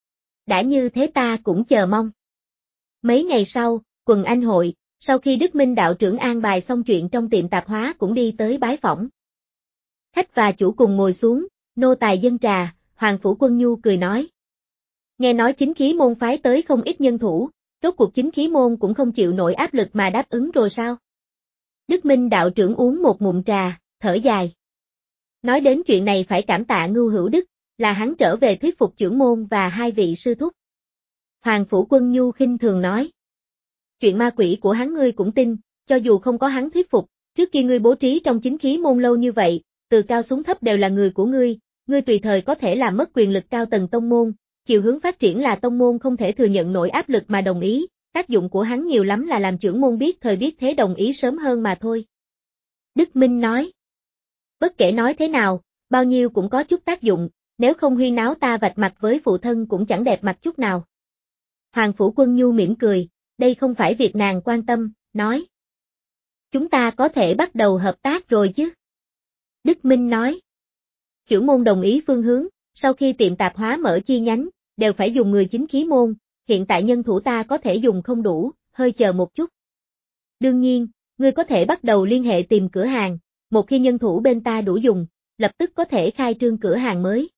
Đã như thế ta cũng chờ mong. Mấy ngày sau, quần anh hội, sau khi Đức Minh đạo trưởng an bài xong chuyện trong tiệm tạp hóa cũng đi tới bái phỏng. Khách và chủ cùng ngồi xuống, nô tài dâng trà, Hoàng Phủ Quân Nhu cười nói. Nghe nói chính khí môn phái tới không ít nhân thủ, rốt cuộc chính khí môn cũng không chịu nổi áp lực mà đáp ứng rồi sao? Đức Minh đạo trưởng uống một ngụm trà, thở dài. Nói đến chuyện này phải cảm tạ Ngưu Hữu Đức, là hắn trở về thuyết phục trưởng môn và hai vị sư thúc. Hoàng Phủ Quân Nhu khinh thường nói. Chuyện ma quỷ của hắn ngươi cũng tin, cho dù không có hắn thuyết phục, trước kia ngươi bố trí trong chính khí môn lâu như vậy, từ cao xuống thấp đều là người của ngươi, ngươi tùy thời có thể làm mất quyền lực cao tầng tông môn, chiều hướng phát triển là tông môn không thể thừa nhận nổi áp lực mà đồng ý, tác dụng của hắn nhiều lắm là làm trưởng môn biết thời biết thế đồng ý sớm hơn mà thôi. Đức Minh nói. Bất kể nói thế nào, bao nhiêu cũng có chút tác dụng, nếu không huyên náo ta vạch mặt với phụ thân cũng chẳng đẹp mặt chút nào. Hoàng Phủ Quân Nhu mỉm cười, đây không phải việc nàng quan tâm, nói. Chúng ta có thể bắt đầu hợp tác rồi chứ? Đức Minh nói. Trưởng môn đồng ý phương hướng, sau khi tiệm tạp hóa mở chi nhánh, đều phải dùng người chính khí môn, hiện tại nhân thủ ta có thể dùng không đủ, hơi chờ một chút. Đương nhiên, ngươi có thể bắt đầu liên hệ tìm cửa hàng, một khi nhân thủ bên ta đủ dùng, lập tức có thể khai trương cửa hàng mới.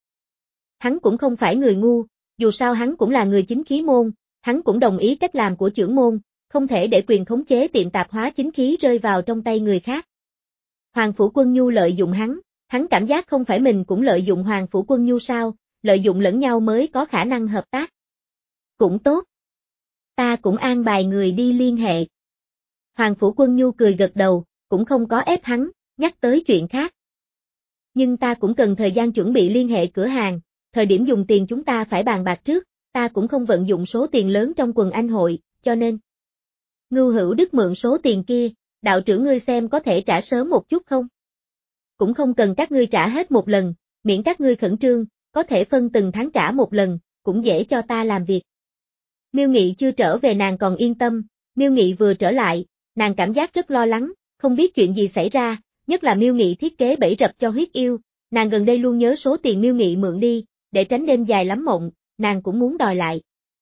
Hắn cũng không phải người ngu, dù sao hắn cũng là người chính khí môn, hắn cũng đồng ý cách làm của trưởng môn, không thể để quyền khống chế tiệm tạp hóa chính khí rơi vào trong tay người khác. Hoàng Phủ Quân Nhu lợi dụng hắn, hắn cảm giác không phải mình cũng lợi dụng Hoàng Phủ Quân Nhu sao, lợi dụng lẫn nhau mới có khả năng hợp tác. Cũng tốt. Ta cũng an bài người đi liên hệ. Hoàng Phủ Quân Nhu cười gật đầu, cũng không có ép hắn, nhắc tới chuyện khác. Nhưng ta cũng cần thời gian chuẩn bị liên hệ cửa hàng, thời điểm dùng tiền chúng ta phải bàn bạc trước, ta cũng không vận dụng số tiền lớn trong quần anh hội, cho nên. Ngưu Hữu Đức mượn số tiền kia, đạo trưởng ngươi xem có thể trả sớm một chút không? Cũng không cần các ngươi trả hết một lần, miễn các ngươi khẩn trương, có thể phân từng tháng trả một lần, cũng dễ cho ta làm việc. Miêu Nghị chưa trở về nàng còn yên tâm, Miêu Nghị vừa trở lại, nàng cảm giác rất lo lắng, không biết chuyện gì xảy ra, nhất là Miêu Nghị thiết kế bẫy rập cho huyết yêu, nàng gần đây luôn nhớ số tiền Miêu Nghị mượn đi, để tránh đêm dài lắm mộng, nàng cũng muốn đòi lại.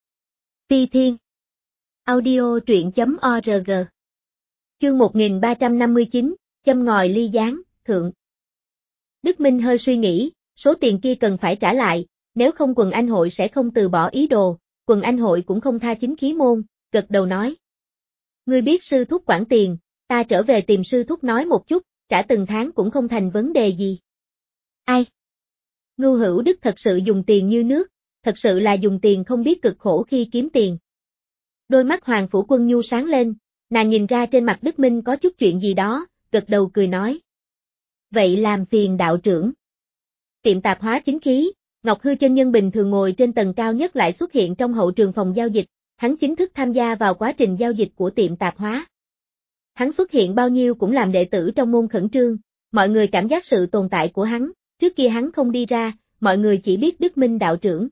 Phi Thiên Audio truyện chấm org Chương một nghìn ba trăm năm mươi chín, châm ngòi ly gián, thượng. Đức Minh hơi suy nghĩ, số tiền kia cần phải trả lại, nếu không quần anh hội sẽ không từ bỏ ý đồ, quần anh hội cũng không tha chính khí môn, gật đầu nói. Ngươi biết sư thúc quản tiền, ta trở về tìm sư thúc nói một chút, trả từng tháng cũng không thành vấn đề gì. Ai? Ngưu Hữu Đức thật sự dùng tiền như nước, thật sự là dùng tiền không biết cực khổ khi kiếm tiền. Đôi mắt Hoàng Phủ Quân Nhu sáng lên, nàng nhìn ra trên mặt Đức Minh có chút chuyện gì đó, gật đầu cười nói. Vậy làm phiền đạo trưởng. Tiệm tạp hóa chính khí, Ngọc Hư chân nhân bình thường ngồi trên tầng cao nhất lại xuất hiện trong hậu trường phòng giao dịch, hắn chính thức tham gia vào quá trình giao dịch của tiệm tạp hóa. Hắn xuất hiện bao nhiêu cũng làm đệ tử trong môn khẩn trương, mọi người cảm giác sự tồn tại của hắn, trước kia hắn không đi ra, mọi người chỉ biết Đức Minh đạo trưởng.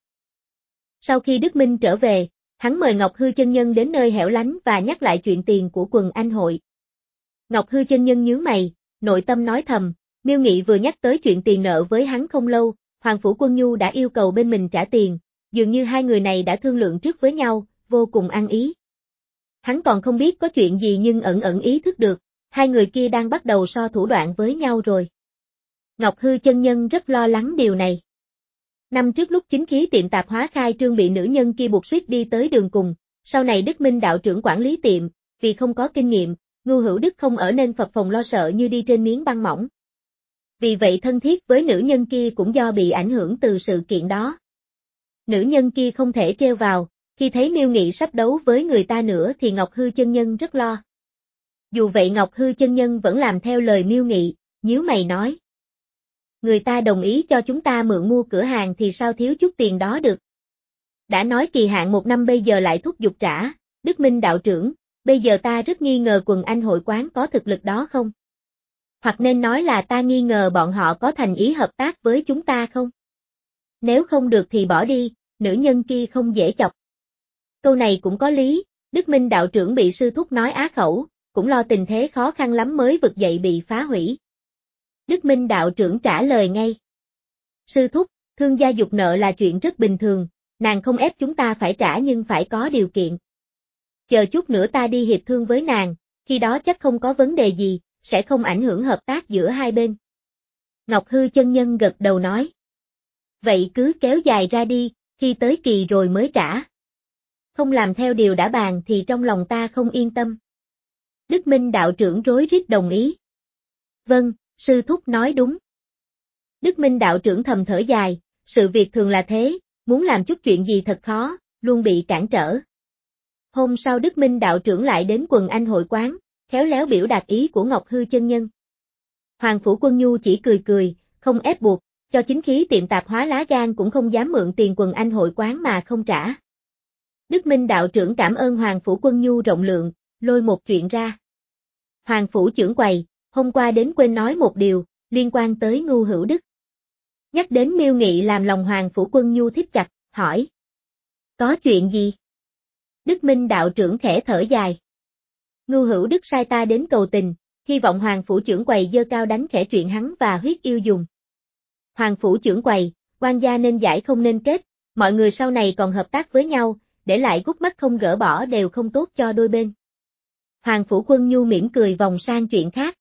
Sau khi Đức Minh trở về, hắn mời Ngọc Hư chân nhân đến nơi hẻo lánh và nhắc lại chuyện tiền của quần anh hội. Ngọc Hư chân nhân nhướng mày, nội tâm nói thầm, Miêu Nghị vừa nhắc tới chuyện tiền nợ với hắn không lâu, Hoàng Phủ Quân Nhu đã yêu cầu bên mình trả tiền, dường như hai người này đã thương lượng trước với nhau, vô cùng ăn ý. Hắn còn không biết có chuyện gì nhưng ẩn ẩn ý thức được, hai người kia đang bắt đầu so thủ đoạn với nhau rồi. Ngọc Hư chân nhân rất lo lắng điều này. Năm trước lúc chính khí tiệm tạp hóa khai trương bị nữ nhân kia buộc suýt đi tới đường cùng, sau này Đức Minh đạo trưởng quản lý tiệm, vì không có kinh nghiệm, Ngưu Hữu Đức không ở nên phập phồng lo sợ như đi trên miếng băng mỏng. Vì vậy thân thiết với nữ nhân kia cũng do bị ảnh hưởng từ sự kiện đó. Nữ nhân kia không thể treo vào, khi thấy Miêu Nghị sắp đấu với người ta nữa thì Ngọc Hư chân nhân rất lo. Dù vậy Ngọc Hư chân nhân vẫn làm theo lời Miêu Nghị, nhíu mày nói. Người ta đồng ý cho chúng ta mượn mua cửa hàng thì sao thiếu chút tiền đó được. Đã nói kỳ hạn một năm bây giờ lại thúc giục trả, Đức Minh đạo trưởng, bây giờ ta rất nghi ngờ quần anh hội quán có thực lực đó không? Hoặc nên nói là ta nghi ngờ bọn họ có thành ý hợp tác với chúng ta không? Nếu không được thì bỏ đi, nữ nhân kia không dễ chọc. Câu này cũng có lý, Đức Minh đạo trưởng bị sư thúc nói á khẩu, cũng lo tình thế khó khăn lắm mới vực dậy bị phá hủy. Đức Minh đạo trưởng trả lời ngay. Sư thúc, thương gia dục nợ là chuyện rất bình thường, nàng không ép chúng ta phải trả nhưng phải có điều kiện. Chờ chút nữa ta đi hiệp thương với nàng, khi đó chắc không có vấn đề gì, sẽ không ảnh hưởng hợp tác giữa hai bên. Ngọc Hư chân nhân gật đầu nói. Vậy cứ kéo dài ra đi, khi tới kỳ rồi mới trả. Không làm theo điều đã bàn thì trong lòng ta không yên tâm. Đức Minh đạo trưởng rối rít đồng ý. Vâng, sư thúc nói đúng. Đức Minh đạo trưởng thầm thở dài, sự việc thường là thế, muốn làm chút chuyện gì thật khó, luôn bị cản trở. Hôm sau Đức Minh đạo trưởng lại đến quần anh hội quán, khéo léo biểu đạt ý của Ngọc Hư chân nhân. Hoàng Phủ Quân Nhu chỉ cười cười, không ép buộc, cho chính khí tiệm tạp hóa lá gan cũng không dám mượn tiền quần anh hội quán mà không trả. Đức Minh đạo trưởng cảm ơn Hoàng Phủ Quân Nhu rộng lượng, lôi một chuyện ra. Hoàng Phủ trưởng quầy, hôm qua đến quên nói một điều, liên quan tới Ngưu Hữu Đức. Nhắc đến Miêu Nghị làm lòng Hoàng Phủ Quân Nhu thít chặt, hỏi. Có chuyện gì? Đức Minh đạo trưởng khẽ thở dài. Ngưu Hữu Đức sai ta đến cầu tình, hy vọng Hoàng Phủ trưởng quầy dơ cao đánh khẽ chuyện hắn và huyết yêu dùng. Hoàng Phủ trưởng quầy, quan gia nên giải không nên kết, mọi người sau này còn hợp tác với nhau, để lại gút mắt không gỡ bỏ đều không tốt cho đôi bên. Hoàng Phủ Quân Nhu mỉm cười vòng sang chuyện khác.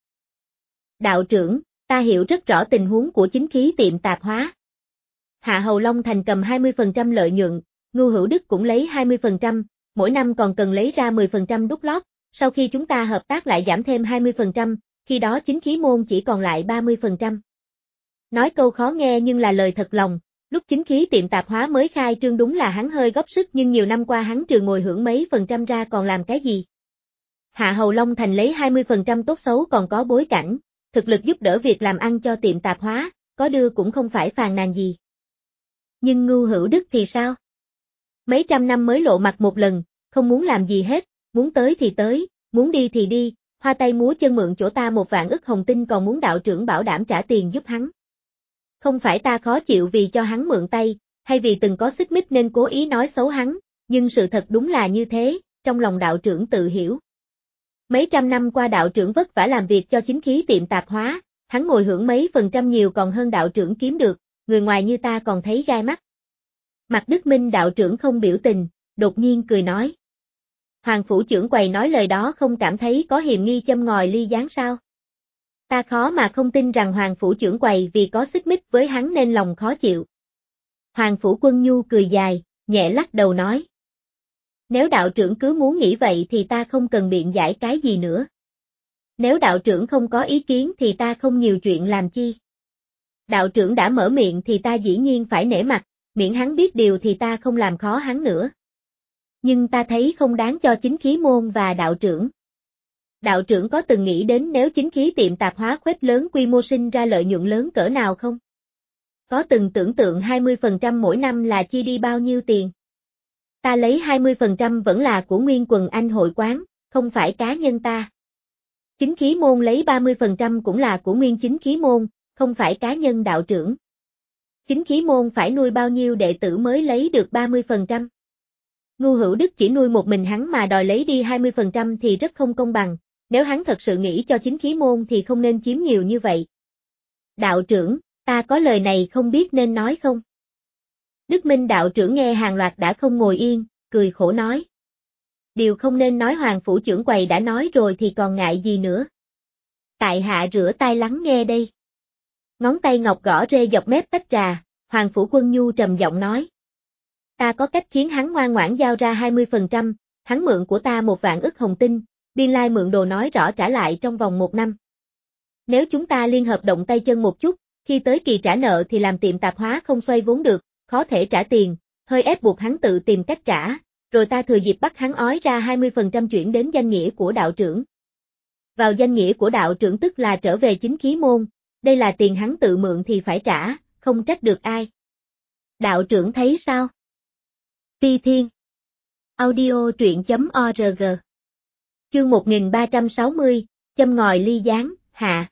Đạo trưởng, ta hiểu rất rõ tình huống của chính khí tiệm tạp hóa. Hạ Hầu Long Thành cầm hai mươi phần trăm lợi nhuận, Ngưu Hữu Đức cũng lấy hai mươi phần trăm, mỗi năm còn cần lấy ra mười phần trăm đút lót, sau khi chúng ta hợp tác lại giảm thêm hai mươi phần trăm, khi đó chính khí môn chỉ còn lại ba mươi phần trăm. Nói câu khó nghe nhưng là lời thật lòng, lúc chính khí tiệm tạp hóa mới khai trương đúng là hắn hơi góp sức nhưng nhiều năm qua hắn trừ ngồi hưởng mấy phần trăm ra còn làm cái gì. Hạ Hầu Long Thành lấy hai mươi phần trăm tốt xấu còn có bối cảnh, thực lực giúp đỡ việc làm ăn cho tiệm tạp hóa, có đưa cũng không phải phàn nàn gì. Nhưng Ngưu Hữu Đức thì sao? Mấy trăm năm mới lộ mặt một lần, không muốn làm gì hết, muốn tới thì tới, muốn đi thì đi, hoa tay múa chân mượn chỗ ta một vạn ức hồng tinh còn muốn đạo trưởng bảo đảm trả tiền giúp hắn. Không phải ta khó chịu vì cho hắn mượn tay, hay vì từng có xích mích nên cố ý nói xấu hắn, nhưng sự thật đúng là như thế, trong lòng đạo trưởng tự hiểu. Mấy trăm năm qua đạo trưởng vất vả làm việc cho chính khí tiệm tạp hóa, hắn ngồi hưởng mấy phần trăm nhiều còn hơn đạo trưởng kiếm được, người ngoài như ta còn thấy gai mắt. Mạc Đức Minh đạo trưởng không biểu tình, đột nhiên cười nói. Hoàng phủ trưởng quầy nói lời đó không cảm thấy có hiềm nghi châm ngòi ly gián sao? Ta khó mà không tin rằng Hoàng phủ trưởng quầy vì có xích mích với hắn nên lòng khó chịu. Hoàng phủ Quân Nhu cười dài, nhẹ lắc đầu nói. Nếu đạo trưởng cứ muốn nghĩ vậy thì ta không cần biện giải cái gì nữa. Nếu đạo trưởng không có ý kiến thì ta không nhiều chuyện làm chi. Đạo trưởng đã mở miệng thì ta dĩ nhiên phải nể mặt, miễn hắn biết điều thì ta không làm khó hắn nữa. Nhưng ta thấy không đáng cho chính khí môn và đạo trưởng. Đạo trưởng có từng nghĩ đến nếu chính khí tiệm tạp hóa khuếch lớn quy mô sinh ra lợi nhuận lớn cỡ nào không? Có từng tưởng tượng hai mươi phần trăm mỗi năm là chi đi bao nhiêu tiền? Ta lấy hai mươi phần trăm vẫn là của nguyên quần anh hội quán, không phải cá nhân ta. Chính khí môn lấy ba mươi phần trăm cũng là của nguyên chính khí môn, không phải cá nhân đạo trưởng. Chính khí môn phải nuôi bao nhiêu đệ tử mới lấy được ba mươi phần trăm? Ngưu Hữu Đức chỉ nuôi một mình hắn mà đòi lấy đi hai mươi phần trăm thì rất không công bằng, nếu hắn thật sự nghĩ cho chính khí môn thì không nên chiếm nhiều như vậy. Đạo trưởng, ta có lời này không biết nên nói không? Đức Minh đạo trưởng nghe hàng loạt đã không ngồi yên, cười khổ nói. Điều không nên nói Hoàng phủ trưởng quầy đã nói rồi thì còn ngại gì nữa. Tại hạ rửa tai lắng nghe đây. Ngón tay ngọc gõ rê dọc mép tách trà, Hoàng phủ Quân Nhu trầm giọng nói. Ta có cách khiến hắn ngoan ngoãn giao ra hai mươi phần trăm, hắn mượn của ta một vạn ức hồng tinh, biên lai mượn đồ nói rõ trả lại trong vòng một năm. Nếu chúng ta liên hợp động tay chân một chút, khi tới kỳ trả nợ thì làm tiệm tạp hóa không xoay vốn được, khó thể trả tiền, hơi ép buộc hắn tự tìm cách trả, rồi ta thừa dịp bắt hắn ói ra hai mươi phần trăm chuyển đến danh nghĩa của đạo trưởng. Vào danh nghĩa của đạo trưởng tức là trở về chính khí môn, đây là tiền hắn tự mượn thì phải trả, không trách được ai. Đạo trưởng thấy sao? Phi Thiên Audio truyện chấm org Chương một nghìn ba trăm sáu mươi, châm ngòi ly gián, hạ.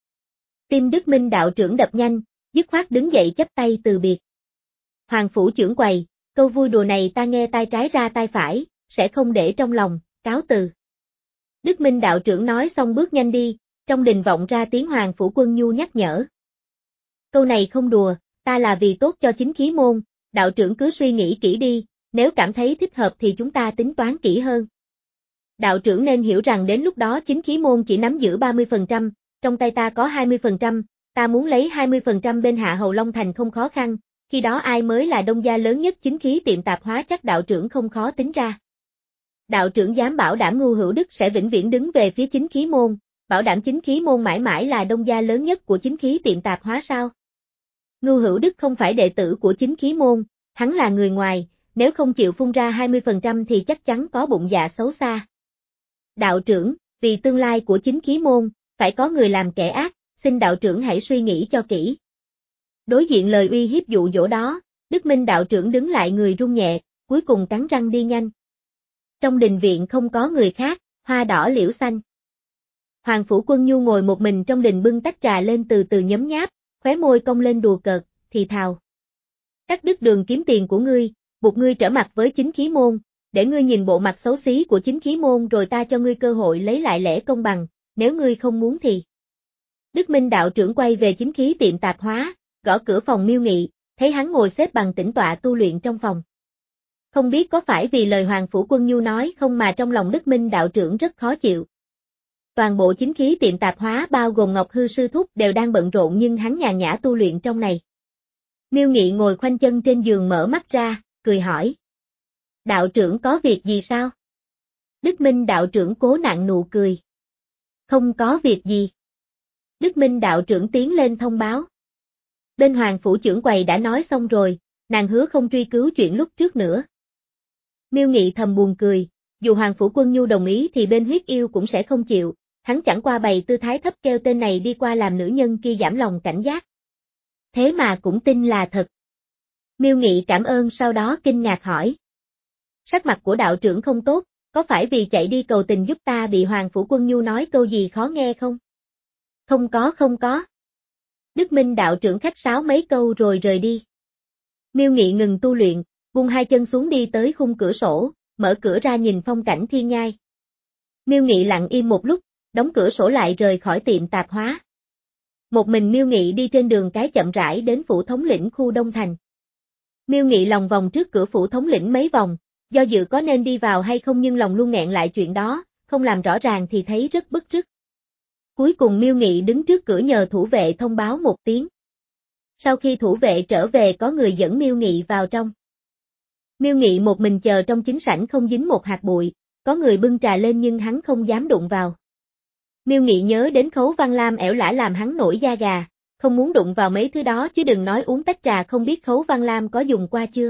Tim Đức Minh đạo trưởng đập nhanh, dứt khoát đứng dậy chắp tay từ biệt. Hoàng phủ trưởng quầy, câu vui đùa này ta nghe tai trái ra tai phải, sẽ không để trong lòng, cáo từ. Đức Minh đạo trưởng nói xong bước nhanh đi, trong đình vọng ra tiếng Hoàng phủ Quân Nhu nhắc nhở. Câu này không đùa, ta là vì tốt cho chính khí môn, đạo trưởng cứ suy nghĩ kỹ đi, nếu cảm thấy thích hợp thì chúng ta tính toán kỹ hơn. Đạo trưởng nên hiểu rằng đến lúc đó chính khí môn chỉ nắm giữ ba mươi phần trăm, trong tay ta có hai mươi phần trăm, ta muốn lấy hai mươi phần trăm bên Hạ Hầu Long Thành không khó khăn, khi đó ai mới là đông gia lớn nhất chính khí tiệm tạp hóa chắc đạo trưởng không khó tính ra. Đạo trưởng dám bảo đảm Ngưu Hữu Đức sẽ vĩnh viễn đứng về phía chính khí môn, bảo đảm chính khí môn mãi mãi là đông gia lớn nhất của chính khí tiệm tạp hóa sao? Ngưu Hữu Đức không phải đệ tử của chính khí môn, hắn là người ngoài, nếu không chịu phun ra hai mươi phần trăm thì chắc chắn có bụng dạ xấu xa. Đạo trưởng, vì tương lai của chính khí môn, phải có người làm kẻ ác, xin đạo trưởng hãy suy nghĩ cho kỹ. Đối diện lời uy hiếp dụ dỗ đó, Đức Minh đạo trưởng đứng lại người run nhẹ, cuối cùng cắn răng đi nhanh. Trong đình viện không có người khác, hoa đỏ liễu xanh. Hoàng phủ Quân Nhu ngồi một mình trong đình bưng tách trà lên từ từ nhấm nháp, khóe môi cong lên đùa cợt, thì thào. Cắt đứt đường kiếm tiền của ngươi, buộc ngươi trở mặt với chính khí môn, để ngươi nhìn bộ mặt xấu xí của chính khí môn rồi ta cho ngươi cơ hội lấy lại lẽ công bằng, nếu ngươi không muốn thì. Đức Minh đạo trưởng quay về chính khí tiệm tạp hóa, gõ cửa phòng Miêu Nghị, thấy hắn ngồi xếp bằng tĩnh tọa tu luyện trong phòng. Không biết có phải vì lời Hoàng phủ Quân Nhu nói không mà trong lòng Đức Minh đạo trưởng rất khó chịu. Toàn bộ chính khí tiệm tạp hóa bao gồm Ngọc Hư sư thúc đều đang bận rộn nhưng hắn nhàn nhã tu luyện trong này. Miêu Nghị ngồi khoanh chân trên giường mở mắt ra, cười hỏi. Đạo trưởng có việc gì sao? Đức Minh đạo trưởng cố nặng nụ cười. Không có việc gì. Đức Minh đạo trưởng tiến lên thông báo. Bên Hoàng phủ trưởng quầy đã nói xong rồi, nàng hứa không truy cứu chuyện lúc trước nữa. Miêu Nghị thầm buồn cười, dù Hoàng phủ Quân Nhu đồng ý thì bên Huyết Yêu cũng sẽ không chịu, hắn chẳng qua bày tư thái thấp kêu tên này đi qua làm nữ nhân kia giảm lòng cảnh giác. Thế mà cũng tin là thật. Miêu Nghị cảm ơn sau đó kinh ngạc hỏi. Sắc mặt của đạo trưởng không tốt, có phải vì chạy đi cầu tình giúp ta bị Hoàng phủ Quân Nhu nói câu gì khó nghe không? Không có không có. Đức Minh đạo trưởng khách sáo mấy câu rồi rời đi. Miêu Nghị ngừng tu luyện, buông hai chân xuống đi tới khung cửa sổ, mở cửa ra nhìn phong cảnh thiên nhai. Miêu Nghị lặng im một lúc, đóng cửa sổ lại rời khỏi tiệm tạp hóa. Một mình Miêu Nghị đi trên đường cái chậm rãi đến phủ thống lĩnh khu Đông Thành. Miêu Nghị lòng vòng trước cửa phủ thống lĩnh mấy vòng, do dự có nên đi vào hay không nhưng lòng luôn nghẹn lại chuyện đó, không làm rõ ràng thì thấy rất bức rứt. Cuối cùng Miêu Nghị đứng trước cửa nhờ thủ vệ thông báo một tiếng. Sau khi thủ vệ trở về có người dẫn Miêu Nghị vào trong. Miêu Nghị một mình chờ trong chính sảnh không dính một hạt bụi, có người bưng trà lên nhưng hắn không dám đụng vào. Miêu Nghị nhớ đến Khấu Văn Lam ẻo lả làm hắn nổi da gà, không muốn đụng vào mấy thứ đó chứ đừng nói uống tách trà không biết Khấu Văn Lam có dùng qua chưa.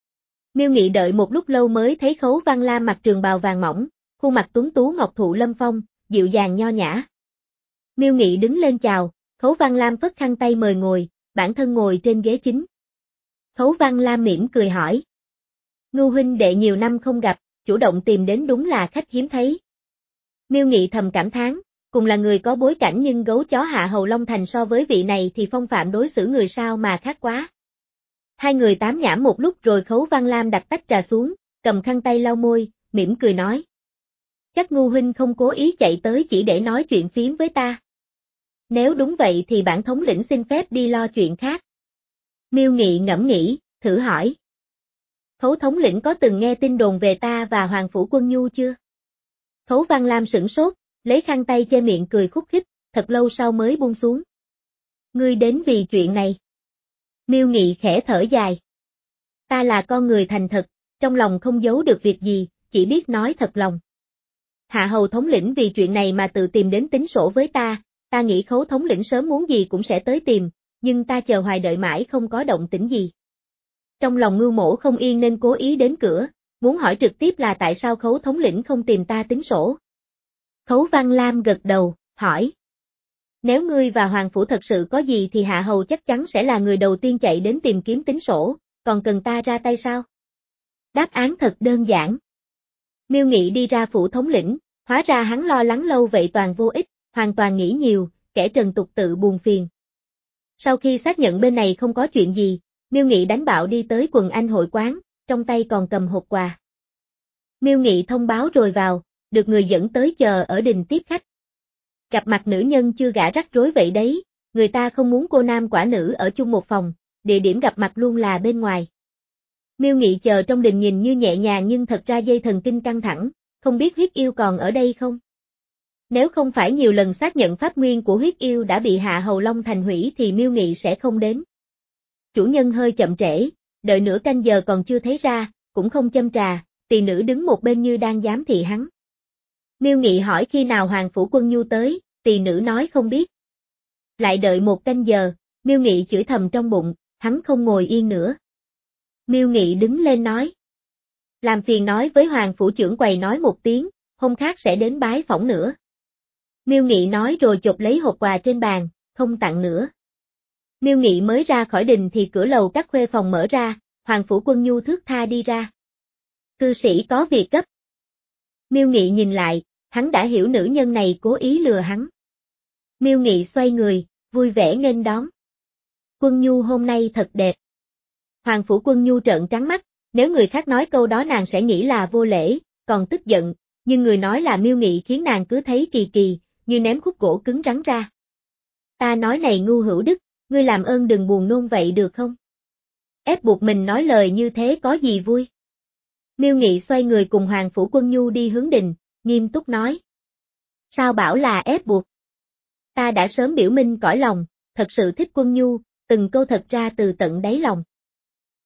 Miêu Nghị đợi một lúc lâu mới thấy Khấu Văn Lam mặc trường bào vàng mỏng, khuôn mặt tuấn tú ngọc thụ lâm phong, dịu dàng nho nhã. Miêu Nghị đứng lên chào, Khấu Văn Lam phất khăn tay mời ngồi, bản thân ngồi trên ghế chính. Khấu Văn Lam mỉm cười hỏi. Ngưu huynh đệ nhiều năm không gặp, chủ động tìm đến đúng là khách hiếm thấy. Miêu Nghị thầm cảm thán, cùng là người có bối cảnh nhưng gấu chó Hạ Hầu Long Thành so với vị này thì phong phạm đối xử người sao mà khác quá. Hai người tám nhảm một lúc rồi Khấu Văn Lam đặt tách trà xuống, cầm khăn tay lau môi, mỉm cười nói. Chắc Ngưu huynh không cố ý chạy tới chỉ để nói chuyện phiếm với ta. Nếu đúng vậy thì bản thống lĩnh xin phép đi lo chuyện khác. Miêu Nghị ngẫm nghĩ, thử hỏi. Khấu thống lĩnh có từng nghe tin đồn về ta và Hoàng phủ Quân Nhu chưa? Khấu Văn Lam sửng sốt, lấy khăn tay che miệng cười khúc khích, thật lâu sau mới buông xuống. Ngươi đến vì chuyện này. Miêu Nghị khẽ thở dài. Ta là con người thành thật, trong lòng không giấu được việc gì, chỉ biết nói thật lòng. Hạ Hầu thống lĩnh vì chuyện này mà tự tìm đến tính sổ với ta, ta nghĩ Khấu thống lĩnh sớm muốn gì cũng sẽ tới tìm, nhưng ta chờ hoài đợi mãi không có động tĩnh gì. Trong lòng Ngưu Mỗ không yên nên cố ý đến cửa, muốn hỏi trực tiếp là tại sao Khấu thống lĩnh không tìm ta tính sổ. Khấu Văn Lam gật đầu, hỏi. Nếu ngươi và Hoàng phủ thật sự có gì thì Hạ Hầu chắc chắn sẽ là người đầu tiên chạy đến tìm kiếm tính sổ, còn cần ta ra tay sao? Đáp án thật đơn giản. Miêu Nghị đi ra phủ thống lĩnh, hóa ra hắn lo lắng lâu vậy toàn vô ích, hoàn toàn nghĩ nhiều, kẻ trần tục tự buồn phiền. Sau khi xác nhận bên này không có chuyện gì, Miêu Nghị đánh bạo đi tới Quần Anh hội quán, trong tay còn cầm hộp quà. Miêu Nghị thông báo rồi vào, được người dẫn tới chờ ở đình tiếp khách. Gặp mặt nữ nhân chưa gả rắc rối vậy đấy, người ta không muốn cô nam quả nữ ở chung một phòng, địa điểm gặp mặt luôn là bên ngoài. Miêu Nghị chờ trong đình nhìn như nhẹ nhàng nhưng thật ra dây thần kinh căng thẳng, không biết Huyết Yêu còn ở đây không? Nếu không phải nhiều lần xác nhận pháp nguyên của Huyết Yêu đã bị Hạ Hầu Long Thành hủy thì Miêu Nghị sẽ không đến. Chủ nhân hơi chậm trễ, đợi nửa canh giờ còn chưa thấy ra, cũng không châm trà, tỳ nữ đứng một bên như đang giám thị hắn. Miêu Nghị hỏi khi nào Hoàng phủ Quân Nhu tới, tỳ nữ nói không biết. Lại đợi một canh giờ, Miêu Nghị chửi thầm trong bụng, hắn không ngồi yên nữa. Miêu Nghị đứng lên nói. Làm phiền nói với Hoàng phủ trưởng quầy nói một tiếng, hôm khác sẽ đến bái phỏng nữa. Miêu Nghị nói rồi chộp lấy hộp quà trên bàn, không tặng nữa. Miêu Nghị mới ra khỏi đình thì cửa lầu các khuê phòng mở ra, Hoàng phủ Quân Nhu thướt tha đi ra. Cư sĩ có việc gấp. Miêu Nghị nhìn lại, hắn đã hiểu nữ nhân này cố ý lừa hắn. Miêu Nghị xoay người, vui vẻ nghênh đón. Quân Nhu hôm nay thật đẹp. Hoàng phủ Quân Nhu trợn trắng mắt, nếu người khác nói câu đó nàng sẽ nghĩ là vô lễ, còn tức giận, nhưng người nói là Miêu Nghị khiến nàng cứ thấy kỳ kỳ, như ném khúc gỗ cứng rắn ra. Ta nói này ngu hữu đức, ngươi làm ơn đừng buồn nôn vậy được không? Ép buộc mình nói lời như thế có gì vui? Miêu Nghị xoay người cùng Hoàng phủ Quân Nhu đi hướng đình, nghiêm túc nói. Sao bảo là ép buộc? Ta đã sớm biểu minh cõi lòng, thật sự thích Quân Nhu, từng câu thật ra từ tận đáy lòng.